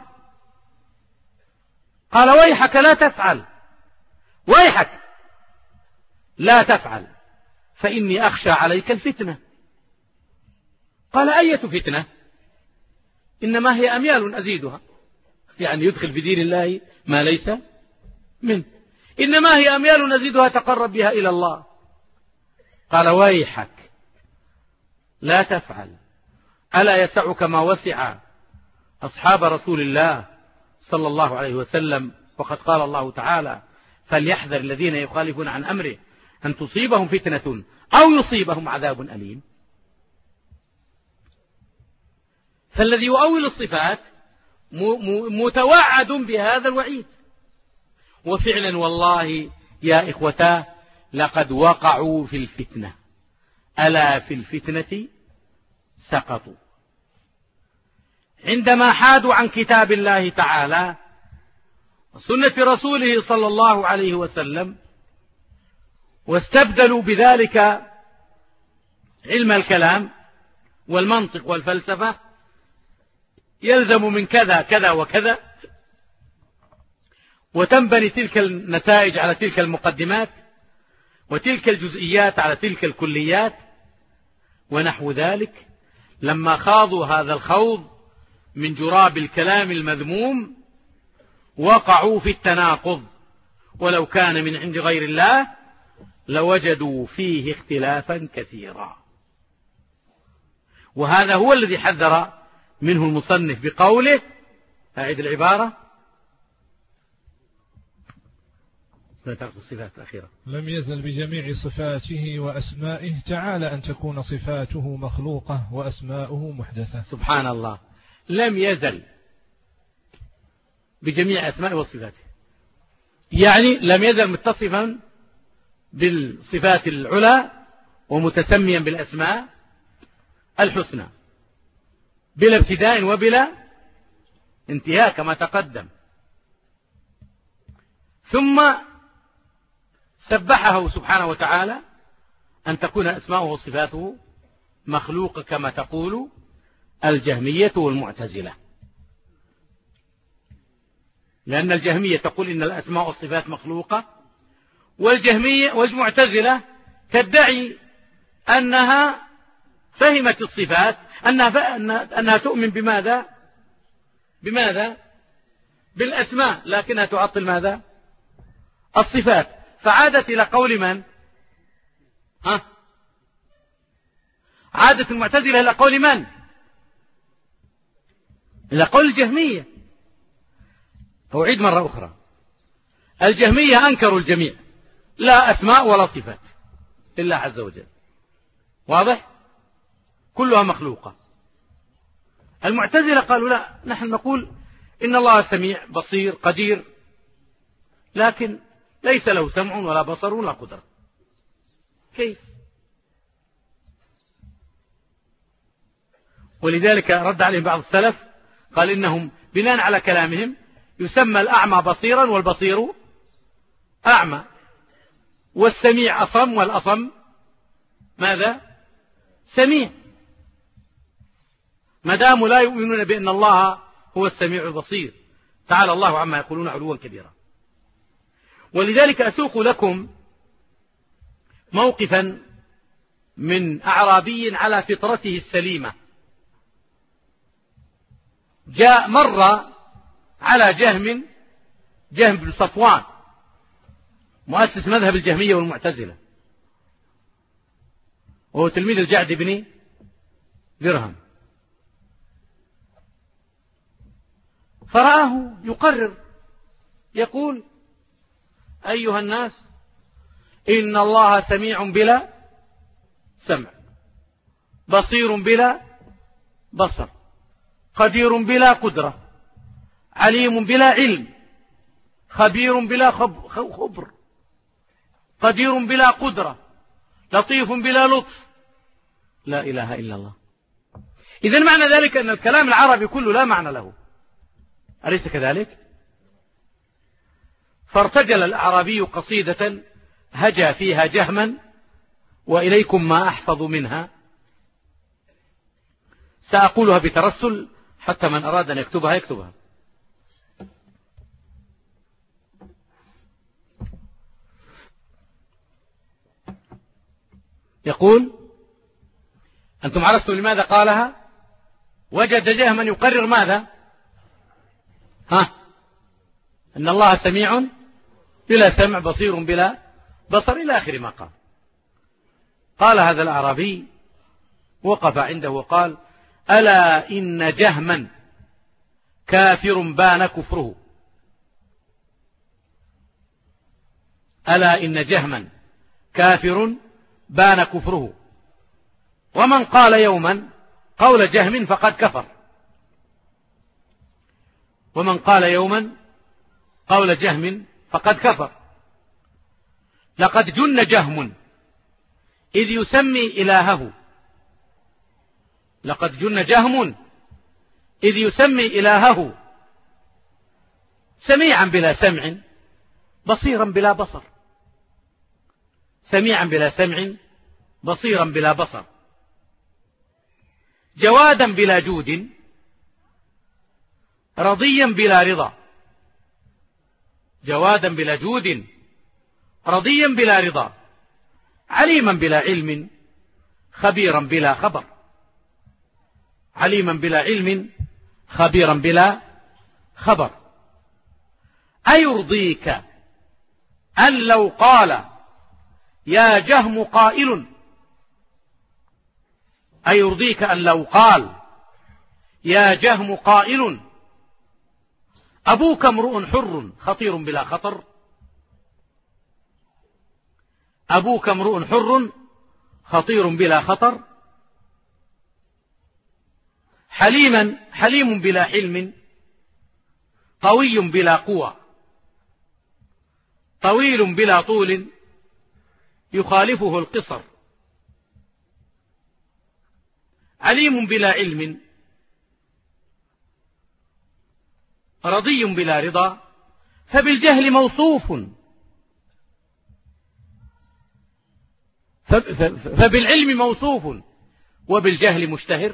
قال ويحك لا تفعل، ويحك لا تفعل فإني أخشى عليك الفتنة. قال أية فتنة؟ إنما هي أميال أزيدها، يعني يدخل في دين الله ما ليس منه. إنما هي أميال نزيدها تقرب بها إلى الله. قال ويحك لا تفعل، ألا يسعك ما وسع أصحاب رسول الله صلى الله عليه وسلم؟ وقد قال الله تعالى فليحذر الذين يخالفون عن أمره أن تصيبهم فتنة أو يصيبهم عذاب أليم. فالذي يؤول الصفات متوعد بهذا الوعيد. وفعلا والله يا إخوتاه لقد وقعوا في الفتنة، ألا في الفتنة سقطوا عندما حادوا عن كتاب الله تعالى وسنة رسوله صلى الله عليه وسلم، واستبدلوا بذلك علم الكلام والمنطق والفلسفة. يلزم من كذا كذا وكذا، وتنبني تلك النتائج على تلك المقدمات، وتلك الجزئيات على تلك الكليات ونحو ذلك. لما خاضوا هذا الخوض من جراب الكلام المذموم وقعوا في التناقض، ولو كان من عند غير الله لوجدوا فيه اختلافا كثيرا. وهذا هو الذي حذر منه المصنف بقوله، أعيد العبارة، لا تعرف الصفات الأخيرة، لم يزل بجميع صفاته وأسمائه تعالى أن تكون صفاته مخلوقة وأسماؤه محدثة. سبحان الله، لم يزل بجميع أسمائه وصفاته، يعني لم يزل متصفا بالصفات العلى ومتسميا بالأسماء الحسنى بلا ابتداء وبلا انتهاء كما تقدم. ثم سبحه سبحانه وتعالى أن تكون أسماؤه وصفاته مخلوقة كما تقول الجهمية والمعتزلة، لأن الجهمية تقول إن الأسماء والصفات مخلوقة، والجهمية والمعتزلة تدعي أنها فهمت الصفات، أنها, ف... أنها تؤمن بماذا بماذا بالأسماء، لكنها تعطل ماذا الصفات. فعادت إلى قول من ها عادت المعتزلة إلى قول من إلى قول الجهمية. أعيد مرة أخرى، الجهمية أنكروا الجميع، لا أسماء ولا صفات إلا عز وجل، واضح، كلها مخلوقة. المعتزلة قالوا لا، نحن نقول إن الله سميع بصير قدير، لكن ليس له سمع ولا بصر ولا قدرة. كيف؟ ولذلك رد عليهم بعض السلف قال إنهم بناء على كلامهم يسمى الأعمى بصيرا والبصير أعمى، والسميع أصم والأصم ماذا سميع، ما داموا لا يؤمنون بأن الله هو السميع البصير. تعالى الله عما يقولون علوا كبيرا. ولذلك أسوق لكم موقفا من أعرابي على فطرته السليمة، جاء مر على جهم جهم بن صفوان مؤسس مذهب الجهمية والمعتزلة، وهو تلميذ الجعد بن درهم، فرآه يقرر يقول أيها الناس إن الله سميع بلا سمع، بصير بلا بصر، قدير بلا قدرة، عليم بلا علم، خبير بلا خبر، قدير بلا قدرة، لطيف بلا لطف، لا إله إلا الله. إذن معنى ذلك أن الكلام العربي كله لا معنى له، أليس كذلك؟ فارتجل الأعرابي قصيدة هجا فيها جهما، وإليكم ما أحفظ منها، سأقولها بترسل حتى من أراد أن يكتبها يكتبها. يقول: أنتم عرفتم لماذا قالها؟ وجد جهما يقرر ماذا؟ ها أن الله سميع بلا سمع بصير بلا بصر إلى آخر ما قال. قال هذا الأعرابي وقف عنده وقال: ألا إن جهما كافر بان كفره، ألا إن جهما كافر بان كفره، ومن قال يوما قول جهم فقد كفر، ومن قال يوما قول جهم فقد كفر. لقد جن جهم إذ يسمي إلهه، لقد جن جهم إذ يسمي إلهه سميعا بلا سمع بصيرا بلا بصر، سميعا بلا سمع بصيرا بلا بصر، جوادا بلا جود، رضيا بلا رضا، جوادا بلا جود، رضيا بلا رضا، عليما بلا علم، خبيرا بلا خبر، عليما بلا علم، خبيرا بلا خبر. أيرضيك أن لو قال يا جهم قائل، أيرضيك أن لو قال يا جهم قائل أبوك امرؤ حر خطير بلا خطر، أبوك امرؤ حر خطير بلا خطر، حليما حليم بلا حلم، قوي بلا قوى، طويل بلا طول، يخالفه القصر، عليم بلا علم، رضي بلا رضا، فبالجهل موصوف، فبالعلم موصوف، وبالجهل مشتهر.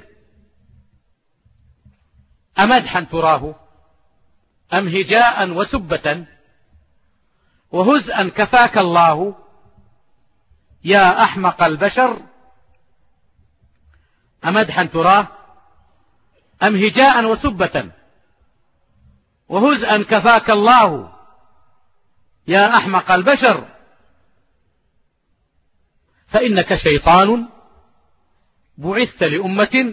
أمدحا تراه أم هجاء وسبة، وهزءا كفاك الله، يا أحمق البشر أمدحا تراه أم هجاء وسبة وهزءا كفاك الله يا أحمق البشر فإنك شيطان بعثت لأمة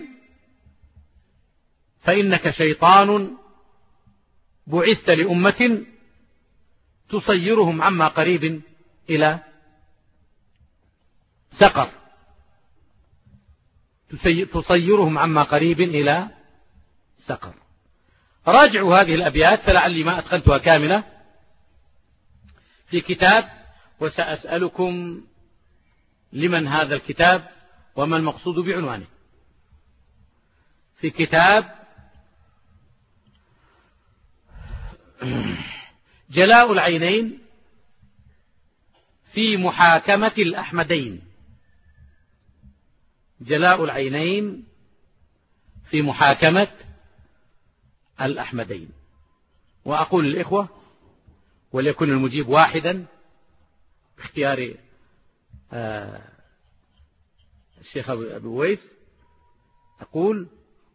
فإنك شيطان بعثت لأمة تصيرهم عما قريب إلى سقر تصيرهم عما قريب إلى سقر. راجعوا هذه الأبيات فلعلي ما أتقنتها كاملة في كتاب، وسأسألكم لمن هذا الكتاب وما المقصود بعنوانه. في كتاب جلاء العينين في محاكمة الأحمدين. جلاء العينين في محاكمة الأحمدين. وأقول للإخوة وليكن المجيب واحدا باختيار آه الشيخ أبو ويس، أقول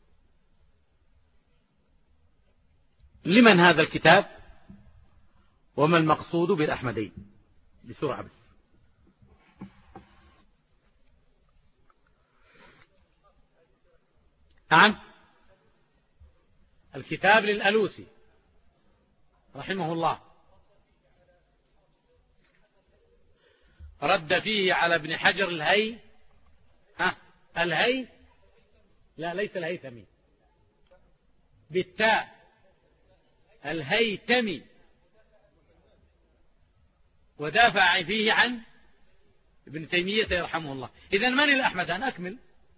لمن هذا الكتاب وما المقصود بالأحمدين بسرعة بس. نعم، الكتاب للألوسي رحمه الله، رد فيه على ابن حجر الهي ها الهي لا ليس الهيثمي بالتاء الهيثمي، ودافع فيه عن ابن تيمية يرحمه الله. إذن من الأحمدان؟ أكمل.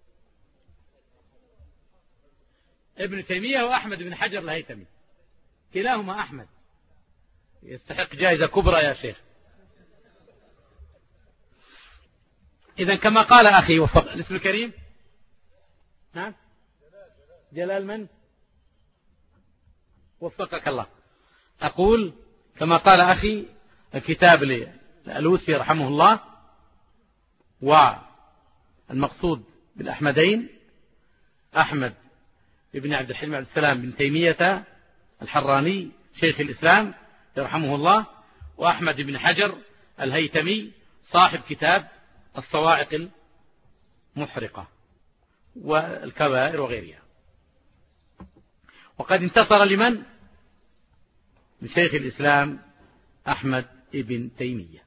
ابن تيمية وأحمد بن حجر الهيثمي، كلاهما أحمد، يستحق جائزة كبرى يا شيخ. إذن كما قال أخي وفق الاسم الكريم، نعم جلال من؟ وفقك الله. أقول كما قال أخي الكتاب للألوسي رحمه الله، والمقصود بالأحمدين أحمد ابن عبد الحليم عبد السلام بن تيمية الحراني شيخ الإسلام يرحمه الله، وأحمد بن حجر الهيثمي صاحب كتاب الصواعق المحرقة والكبائر وغيرها. وقد انتصر لمن؟ لشيخ الإسلام أحمد ابن تيمية.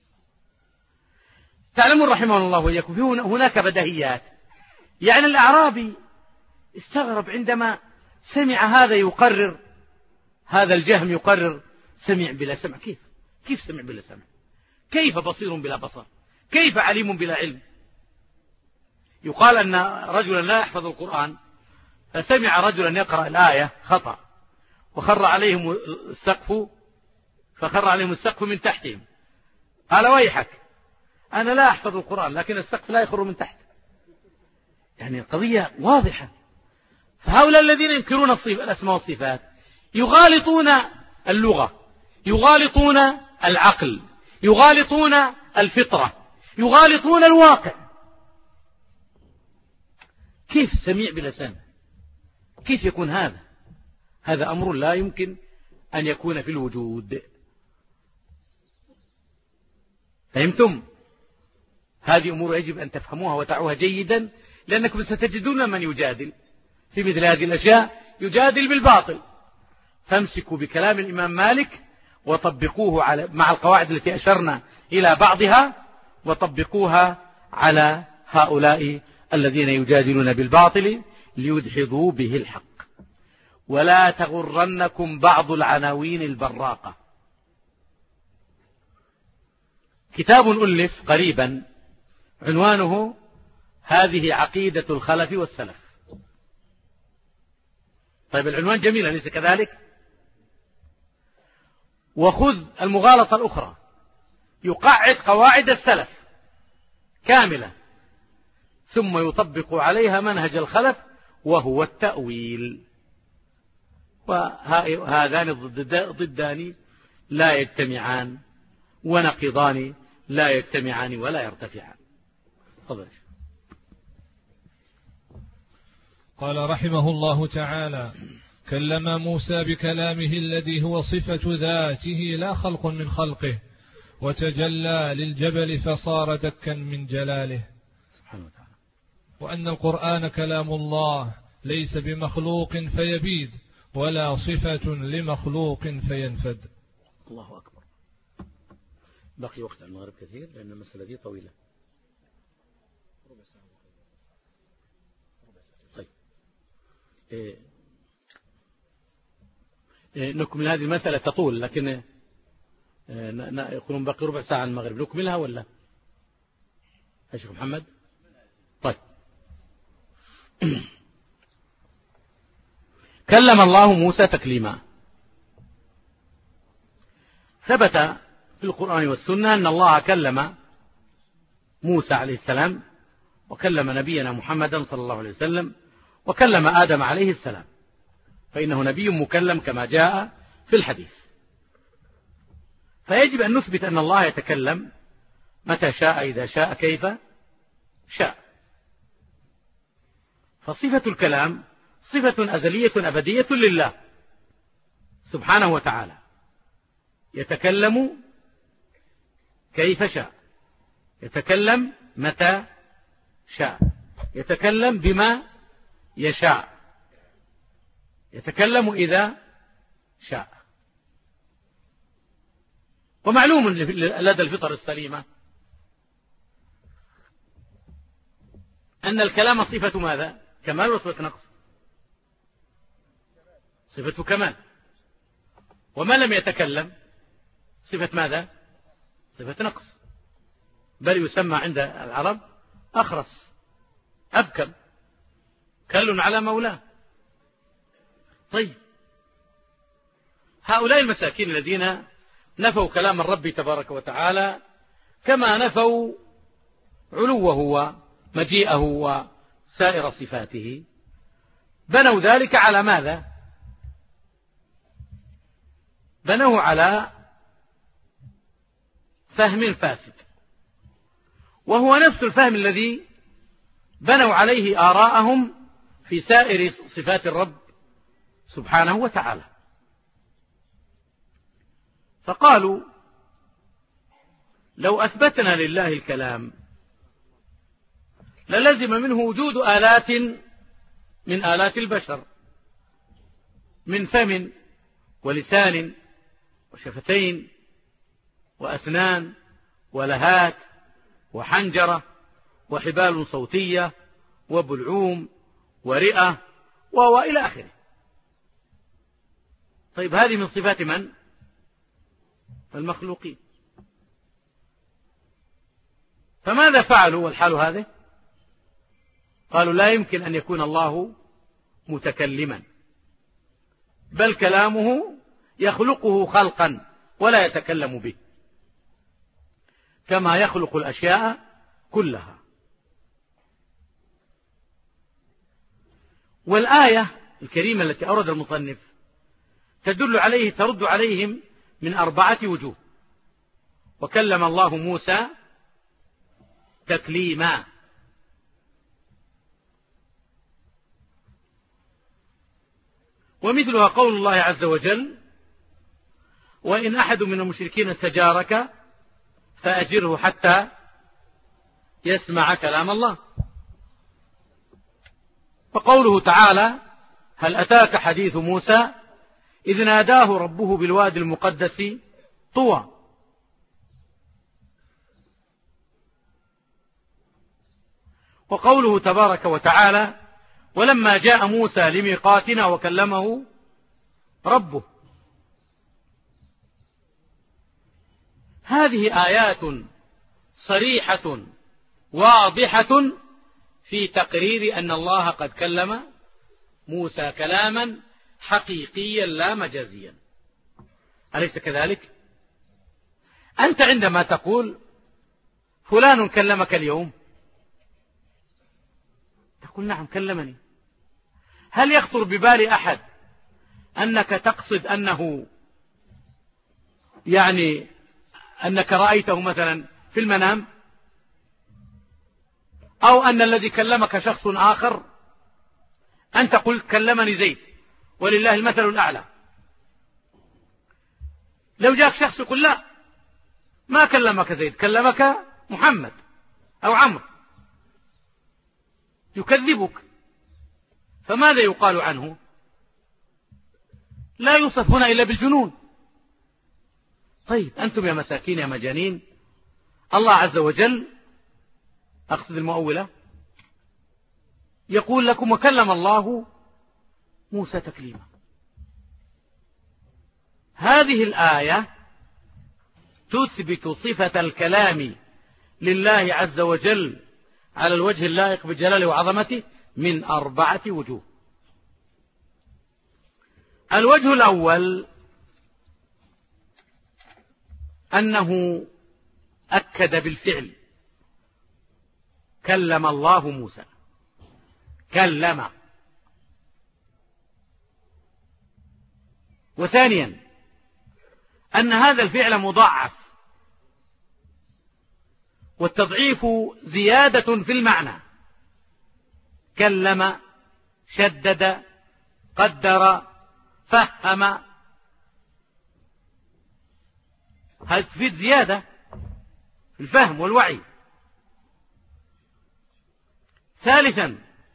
تعلمون رحمه الله وإياكم في هناك بديهيات. يعني الأعرابي استغرب عندما سمع هذا يقرر، هذا الجهم يقرر سمع بلا سمع. كيف كيف سمع بلا سمع؟ كيف بصير بلا بصر؟ كيف عليم بلا علم؟ يقال أن رجلا لا يحفظ القرآن فسمع رجلا يقرأ الآية خطأ وخر عليهم السقف فخر عليهم السقف من تحتهم، قال ويحك أنا لا أحفظ القرآن لكن السقف لا يخر من تحت. يعني القضية واضحة. فهؤلاء الذين ينكرون الأسماء والصفات يغالطون اللغة، يغالطون العقل، يغالطون الفطرة، يغالطون الواقع. كيف سميع بلا سمع؟ كيف يكون هذا؟ هذا أمر لا يمكن أن يكون في الوجود. فهمتم؟ هذه أمور يجب أن تفهموها وتعوها جيدا، لأنكم ستجدون من يجادل في مثل هذه الأشياء، يجادل بالباطل. فامسكوا بكلام الإمام مالك وطبقوه على مع القواعد التي أشرنا إلى بعضها، وطبقوها على هؤلاء الذين يجادلون بالباطل ليدحضوا به الحق. ولا تغرنكم بعض العناوين البراقة. كتاب ألف قريبا عنوانه هذه عقيدة الخلف والسلف. طيب العنوان جميل أليس كذلك؟ وخذ المغالطة الأخرى، يقعد قواعد السلف كاملة ثم يطبق عليها منهج الخلف وهو التأويل. وهذان ضدان لا يجتمعان، ونقيضان لا يجتمعان ولا يرتفعان. تفضل. قال رحمه الله تعالى: كلم موسى بكلامه الذي هو صفة ذاته لا خلق من خلقه، وتجلى للجبل فصار دكا من جلاله. سبحانه وتعالى. وأن القرآن كلام الله ليس بمخلوق فيبيد، ولا صفة لمخلوق فينفد. الله أكبر. بقي وقت على المغرب كثير لأن المسألة دي طويلة. طيب إيه. إيه نكمل هذه المسألة تطول، لكن إيه يكون باقي ربع ساعة على المغرب، نكملها ولا يا شيخ محمد؟ طيب. كلم الله موسى تكليما. ثبت في القرآن والسنة أن الله كلم موسى عليه السلام، وكلم نبينا محمدا صلى الله عليه وسلم، وكلم آدم عليه السلام، فإنه نبي مكلم كما جاء في الحديث. فيجب أن نثبت أن الله يتكلم متى شاء، إذا شاء، كيف شاء. فصفة الكلام صفة أزلية أبدية لله سبحانه وتعالى، يتكلم كيف شاء، يتكلم متى شاء، يتكلم بما يشاء، يتكلم إذا شاء. ومعلوم لدى الفطر السليمة أن الكلام صفة ماذا؟ كمال وصفة نقص؟ صفة كمال. وما لم يتكلم صفة ماذا؟ صفة نقص، بل يسمى عند العرب أخرس، أبكم، كل على مولاه. طيب، هؤلاء المساكين الذين نفوا كلام الرب تبارك وتعالى كما نفوا علوه ومجيئه وسائر صفاته، بنوا ذلك على ماذا؟ بنوا على فهم فاسد، وهو نفس الفهم الذي بنوا عليه آراءهم في سائر صفات الرب سبحانه وتعالى. فقالوا: لو أثبتنا لله الكلام للزم منه وجود آلات من آلات البشر، من فم ولسان وشفتين وأسنان ولهات وحنجرة وحبال صوتية وبلعوم ورئة وإلى آخره. طيب، هذه من صفات من؟ المخلوقين. فماذا فعلوا والحال هذه؟ قالوا: لا يمكن أن يكون الله متكلما، بل كلامه يخلقه خلقا ولا يتكلم به، كما يخلق الأشياء كلها. والآية الكريمة التي أورد المصنف تدل عليه ترد عليهم من أربعة وجوه. وكلم الله موسى تكليما. ومثلها قول الله عز وجل: وإن أحد من المشركين استجارك فأجره حتى يسمع كلام الله. وقوله تعالى: هل أتاك حديث موسى إذ ناداه ربه بالوادي المقدس طوى. وقوله تبارك وتعالى: ولما جاء موسى لميقاتنا وكلمه ربه. هذه آيات صريحة واضحة في تقرير أن الله قد كلم موسى كلاما حقيقيا لا مجازيا. أليس كذلك؟ أنت عندما تقول فلان كلمك اليوم، تقول نعم كلمني. هل يخطر ببال أحد أنك تقصد أنه يعني أنك رأيته مثلا في المنام، أو أن الذي كلمك شخص آخر، أنت قلت كلمني زيد ولله المثل الأعلى، لو جاءك شخص يقول لا ما كلمك زيد كلمك محمد أو عمرو يكذبك، فماذا يقال عنه؟ لا يوصف هنا إلا بالجنون. طيب أنتم يا مساكين يا مجانين، الله عز وجل أقصد المؤولة يقول لكم وكلم الله موسى تكليما. هذه الآية تثبت صفة الكلام لله عز وجل على الوجه اللائق بجلاله وعظمته من أربعة وجوه. الوجه الأول أنه أكد بالفعل، كلم الله موسى، كلم. وثانيا أن هذا الفعل مضاعف، والتضعيف زيادة في المعنى، كلم، شدد، قدر، فهم، هذا تفيد زيادة في الفهم والوعي. ثالثا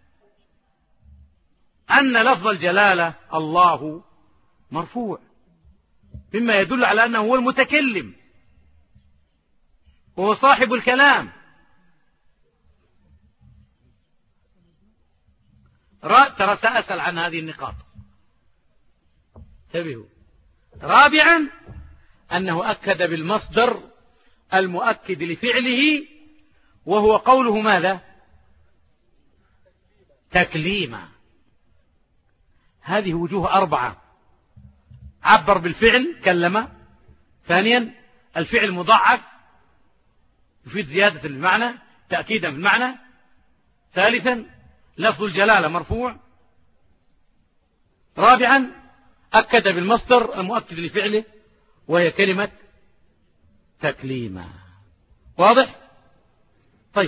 أن لفظ الجلالة الله مرفوع، مما يدل على أنه هو المتكلم وهو صاحب الكلام. ترى سأسأل عن هذه النقاط، انتبهوا. رابعا أنه أكد بالمصدر المؤكد لفعله، وهو قوله ماذا؟ تكليما. هذه وجوه أربعة، عبر بالفعل كلم. ثانيا الفعل مضاعف يفيد زيادة المعنى تأكيدا في المعنى. ثالثا لفظ الجلالة مرفوع. رابعا أكد بالمصدر المؤكد لفعله وهي كلمة تكليما. واضح؟ طيب،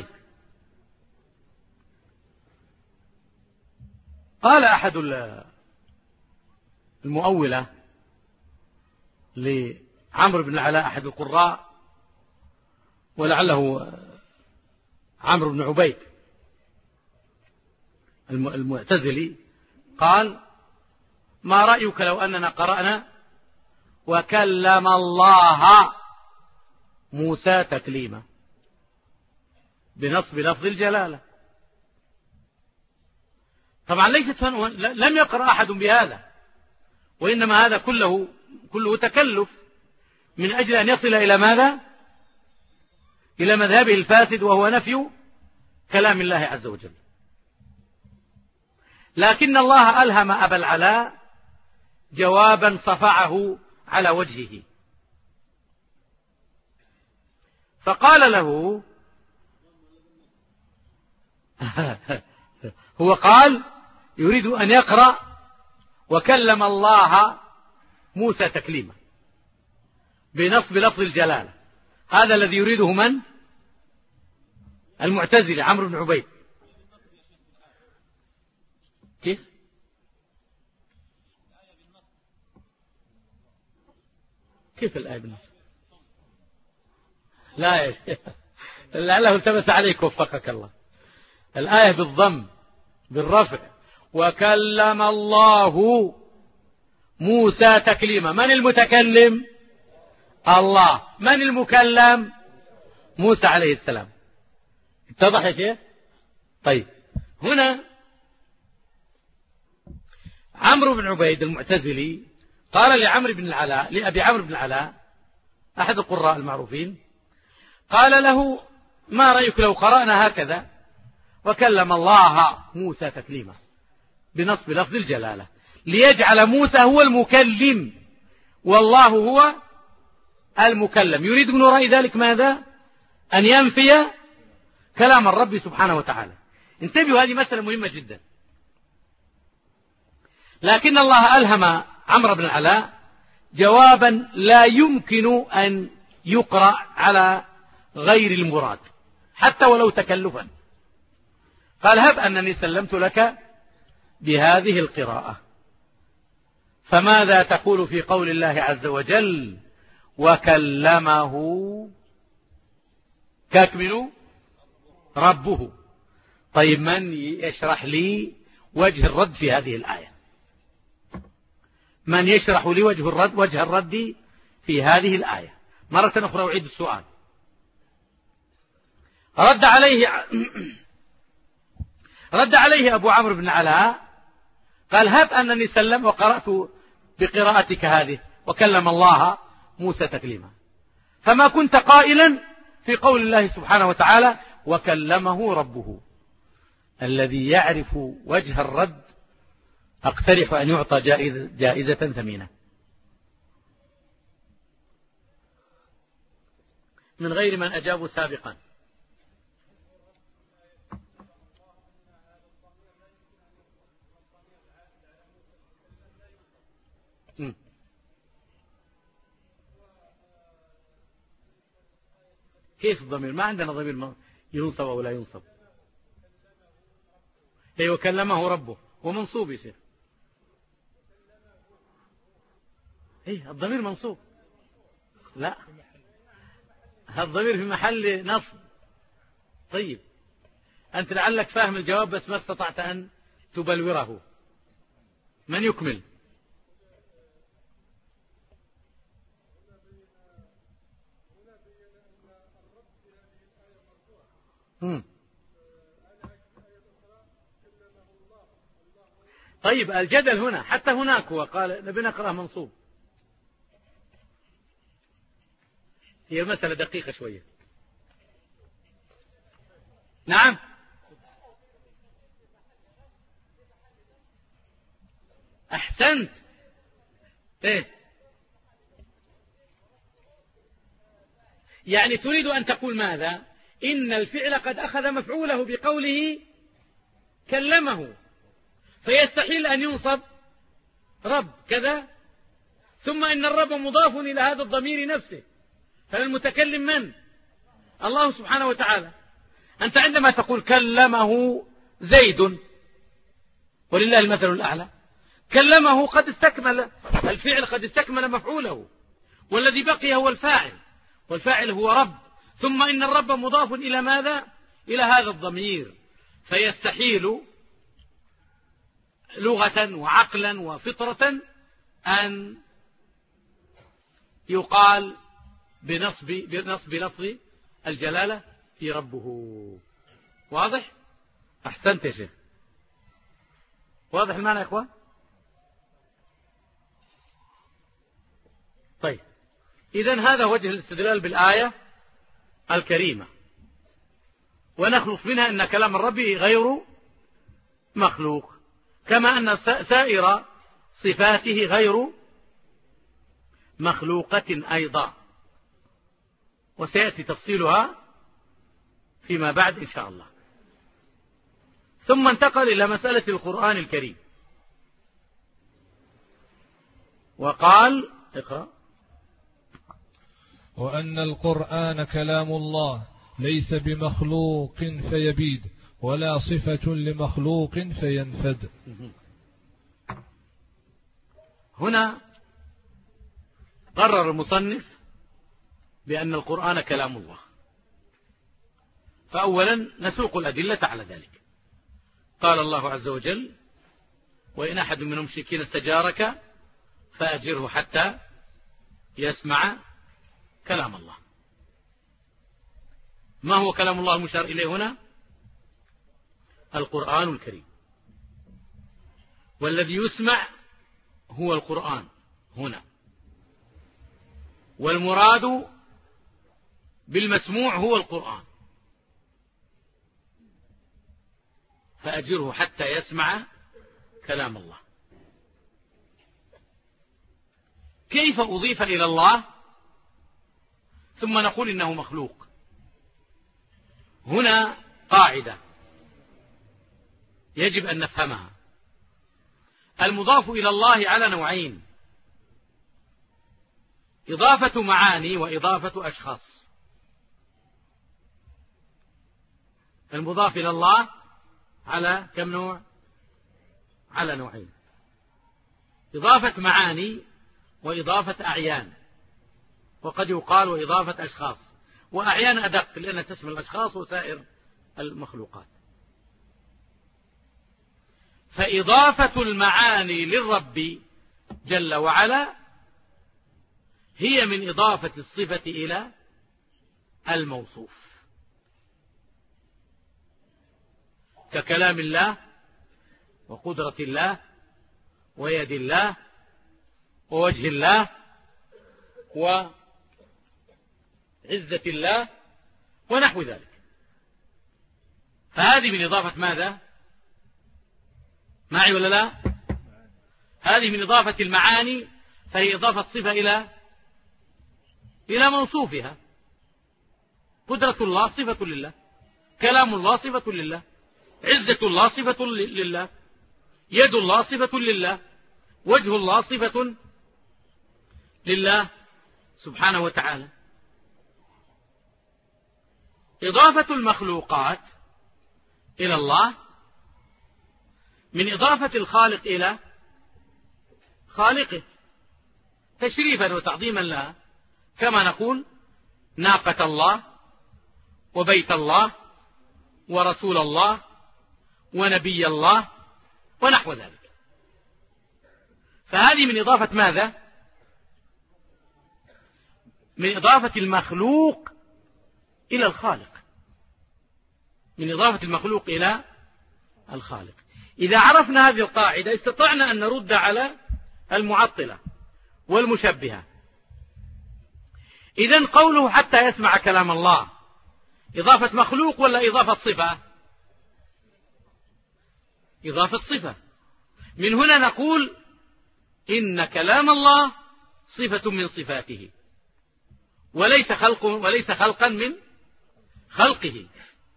قال أحد المؤولة لعمرو بن العلاء أحد القراء ولعله عمرو بن عبيد المعتزلي، قال ما رأيك لو أننا قرأنا وكلم الله موسى تكليما بنصب لفظ الجلالة؟ طبعا ليست لم يقرأ أحد بهذا، وإنما هذا كله كله تكلف من أجل أن يصل إلى ماذا؟ إلى مذهبه الفاسد، وهو نفي كلام الله عز وجل. لكن الله ألهم أبا العلاء جوابا صفعه على وجهه، فقال له هو قال يريد أن يقرأ وكلم الله موسى تكليما بنصب لفظ الجلالة. هذا الذي يريده من؟ المعتزلي عمرو بن عبيد. كيف؟ كيف الآية بالنص؟ لا يا شيخ، لعله التبس عليك وفقك الله. الآية بالضم بالرفع، وكلم الله موسى تكليما. من المتكلم؟ الله. من المكلم؟ موسى عليه السلام. اتضح يا شيخ؟ طيب، هنا عمرو بن عبيد المعتزلي قال لعمرو بن العلاء لأبي عمرو بن العلاء أحد القراء المعروفين، قال له ما رأيك لو قرأنا هكذا وكلم الله موسى تكليما بنصب لفظ الجلالة، ليجعل موسى هو المكلم والله هو المكلم. يريد من وراء ذلك ماذا؟ أن ينفي كلام الرب سبحانه وتعالى. انتبهوا، هذه مسألة مهمة جدا. لكن الله ألهم عمرو بن العلاء جوابا لا يمكن أن يقرأ على غير المراد حتى ولو تكلفا. قال هب أنني سلمت لك بهذه القراءة. فماذا تقول في قول الله عز وجل وكلمه كاكمل ربه؟ طيب من يشرح لي وجه الرد في هذه الآية؟ من يشرح لي وجه الرد وجه الرد في هذه الآية؟ مرة أخرى أعيد السؤال. رد عليه رد عليه أبو عمرو بن علاء قال هب أنني سلم وقرأت بقراءتك هذه وكلم الله موسى تكليما، فما كنت قائلا في قول الله سبحانه وتعالى وكلمه ربه. الذي يعرف وجه الرد أقترح أن يعطى جائزة, جائزة ثمينة من غير من أجابوا سابقا. م. كيف الضمير؟ ما عندنا ضمير ينصب أو لا ينصب. أي وكلمه ربه ومنصوب يصير. إيه الضمير منصوب؟ لا، الضمير في محل نصب. طيب أنت لعلك فاهم الجواب بس ما استطعت أن تبلوره. من يكمل؟ مم. طيب الجدل هنا حتى هناك هو قال نبي نقرأ منصوب. هي المسألة دقيقة شوية. نعم أحسنت. إيه يعني تريد أن تقول ماذا؟ إن الفعل قد أخذ مفعوله بقوله كلمه، فيستحيل أن ينصب رب كذا، ثم إن الرب مضاف إلى هذا الضمير نفسه، فالمتكلم من؟ الله سبحانه وتعالى. أنت عندما تقول كلمه زيد ولله المثل الأعلى، كلمه قد استكمل الفعل، قد استكمل مفعوله، والذي بقي هو الفاعل، والفاعل هو رب، ثم إن الرب مضاف إلى ماذا؟ إلى هذا الضمير، فيستحيل لغة وعقلا وفطرة أن يقال بنصب بنصب لفظ الجلالة في ربه. واضح؟ أحسنت يا شيخ. واضح المعنى يا إخوان؟ طيب إذن هذا وجه الاستدلال بالآية الكريمة، ونخلص منها أن كلام الرب غير مخلوق، كما أن سائر صفاته غير مخلوقة أيضا، وسيأتي تفصيلها فيما بعد إن شاء الله. ثم انتقل إلى مسألة القرآن الكريم وقال اقرأ وأن القرآن كلام الله ليس بمخلوق فيبيد ولا صفة لمخلوق فينفد. هنا قرر المصنف بأن القرآن كلام الله. فأولا نسوق الأدلة على ذلك. قال الله عز وجل وإن أحد من المشركين استجارك فأجره حتى يسمع كلام الله. ما هو كلام الله المشار إليه هنا؟ القرآن الكريم، والذي يسمع هو القرآن هنا، والمراد بالمسموع هو القرآن، فأجره حتى يسمع كلام الله. كيف أضيف إلى الله ثم نقول إنه مخلوق؟ هنا قاعدة يجب أن نفهمها. المضاف إلى الله على نوعين: إضافة معاني وإضافة أشخاص. المضاف إلى الله على كم نوع؟ على نوعين: إضافة معاني وإضافة أعيان، وقد يقال وإضافة أشخاص، وأعيان أدق لأنها تشمل الأشخاص وسائر المخلوقات. فإضافة المعاني للرب جل وعلا هي من إضافة الصفة إلى الموصوف، ككلام الله وقدرة الله ويد الله ووجه الله وعزة الله ونحو ذلك. فهذه من إضافة ماذا؟ معي ولا لا؟ هذه من إضافة المعاني، فهي إضافة صفة إلى إلى موصوفها. قدرة الله صفة لله، كلام الله صفة لله، عزة الله صفة لله، يد الله صفة لله، وجه الله صفة لله سبحانه وتعالى. إضافة المخلوقات إلى الله من إضافة الخالق إلى خالقه تشريفا وتعظيما لها، كما نقول ناقة الله وبيت الله ورسول الله ونبي الله ونحو ذلك. فهذه من إضافة ماذا؟ من إضافة المخلوق إلى الخالق، من إضافة المخلوق إلى الخالق. إذا عرفنا هذه القاعدة استطعنا أن نرد على المعطلة والمشبهة. إذن قوله حتى يسمع كلام الله إضافة مخلوق ولا إضافة صفة؟ إضافة صفة. من هنا نقول إن كلام الله صفة من صفاته، وليس خلق وليس خلقا من خلقه،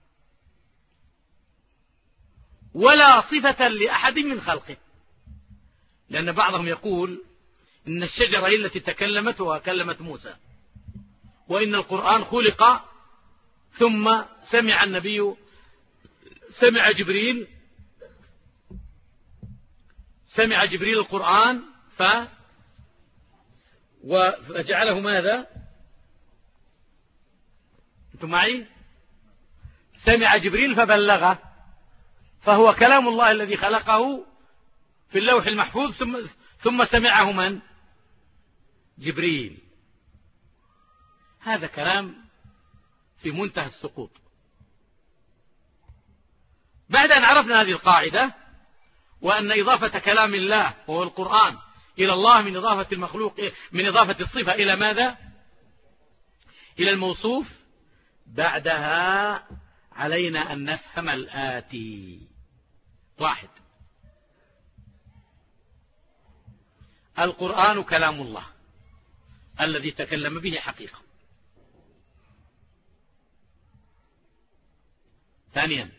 ولا صفة لأحد من خلقه. لأن بعضهم يقول إن الشجرة هي التي تكلمت وكلمت موسى، وإن القرآن خلق ثم سمع النبي سمع جبريل سمع جبريل القرآن ف وجعله ماذا؟ أنتم معي؟ سمع جبريل فبلغه، فهو كلام الله الذي خلقه في اللوح المحفوظ ثم ثم سمعه من؟ جبريل. هذا كلام في منتهى السقوط. بعد أن عرفنا هذه القاعدة وأن إضافة كلام الله وهو القرآن إلى الله من إضافة المخلوق من إضافة الصفة إلى ماذا؟ إلى الموصوف. بعدها علينا أن نفهم الآتي: واحد، القرآن كلام الله الذي تكلم به حقيقة. ثانيا،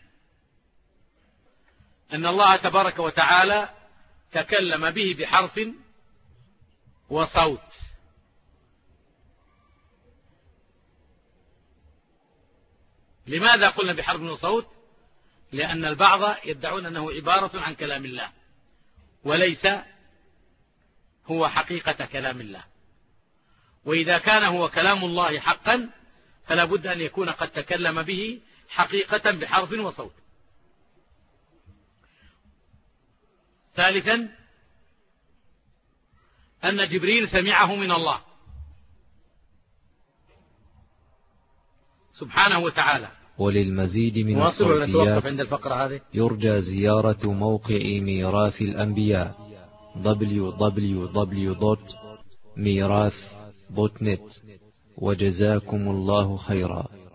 أن الله تبارك وتعالى تكلم به بحرف وصوت. لماذا قلنا بحرف وصوت؟ لأن البعض يدعون أنه عبارة عن كلام الله وليس هو حقيقة كلام الله، وإذا كان هو كلام الله حقا فلا بد أن يكون قد تكلم به حقيقة بحرف وصوت. ثالثا، أن جبريل سمعه من الله سبحانه وتعالى. وللمزيد من الصوتيات يرجى زيارة موقع ميراث الأنبياء دبليو دبليو دبليو دوت ميراث دوت نت. وجزاكم الله خيرا.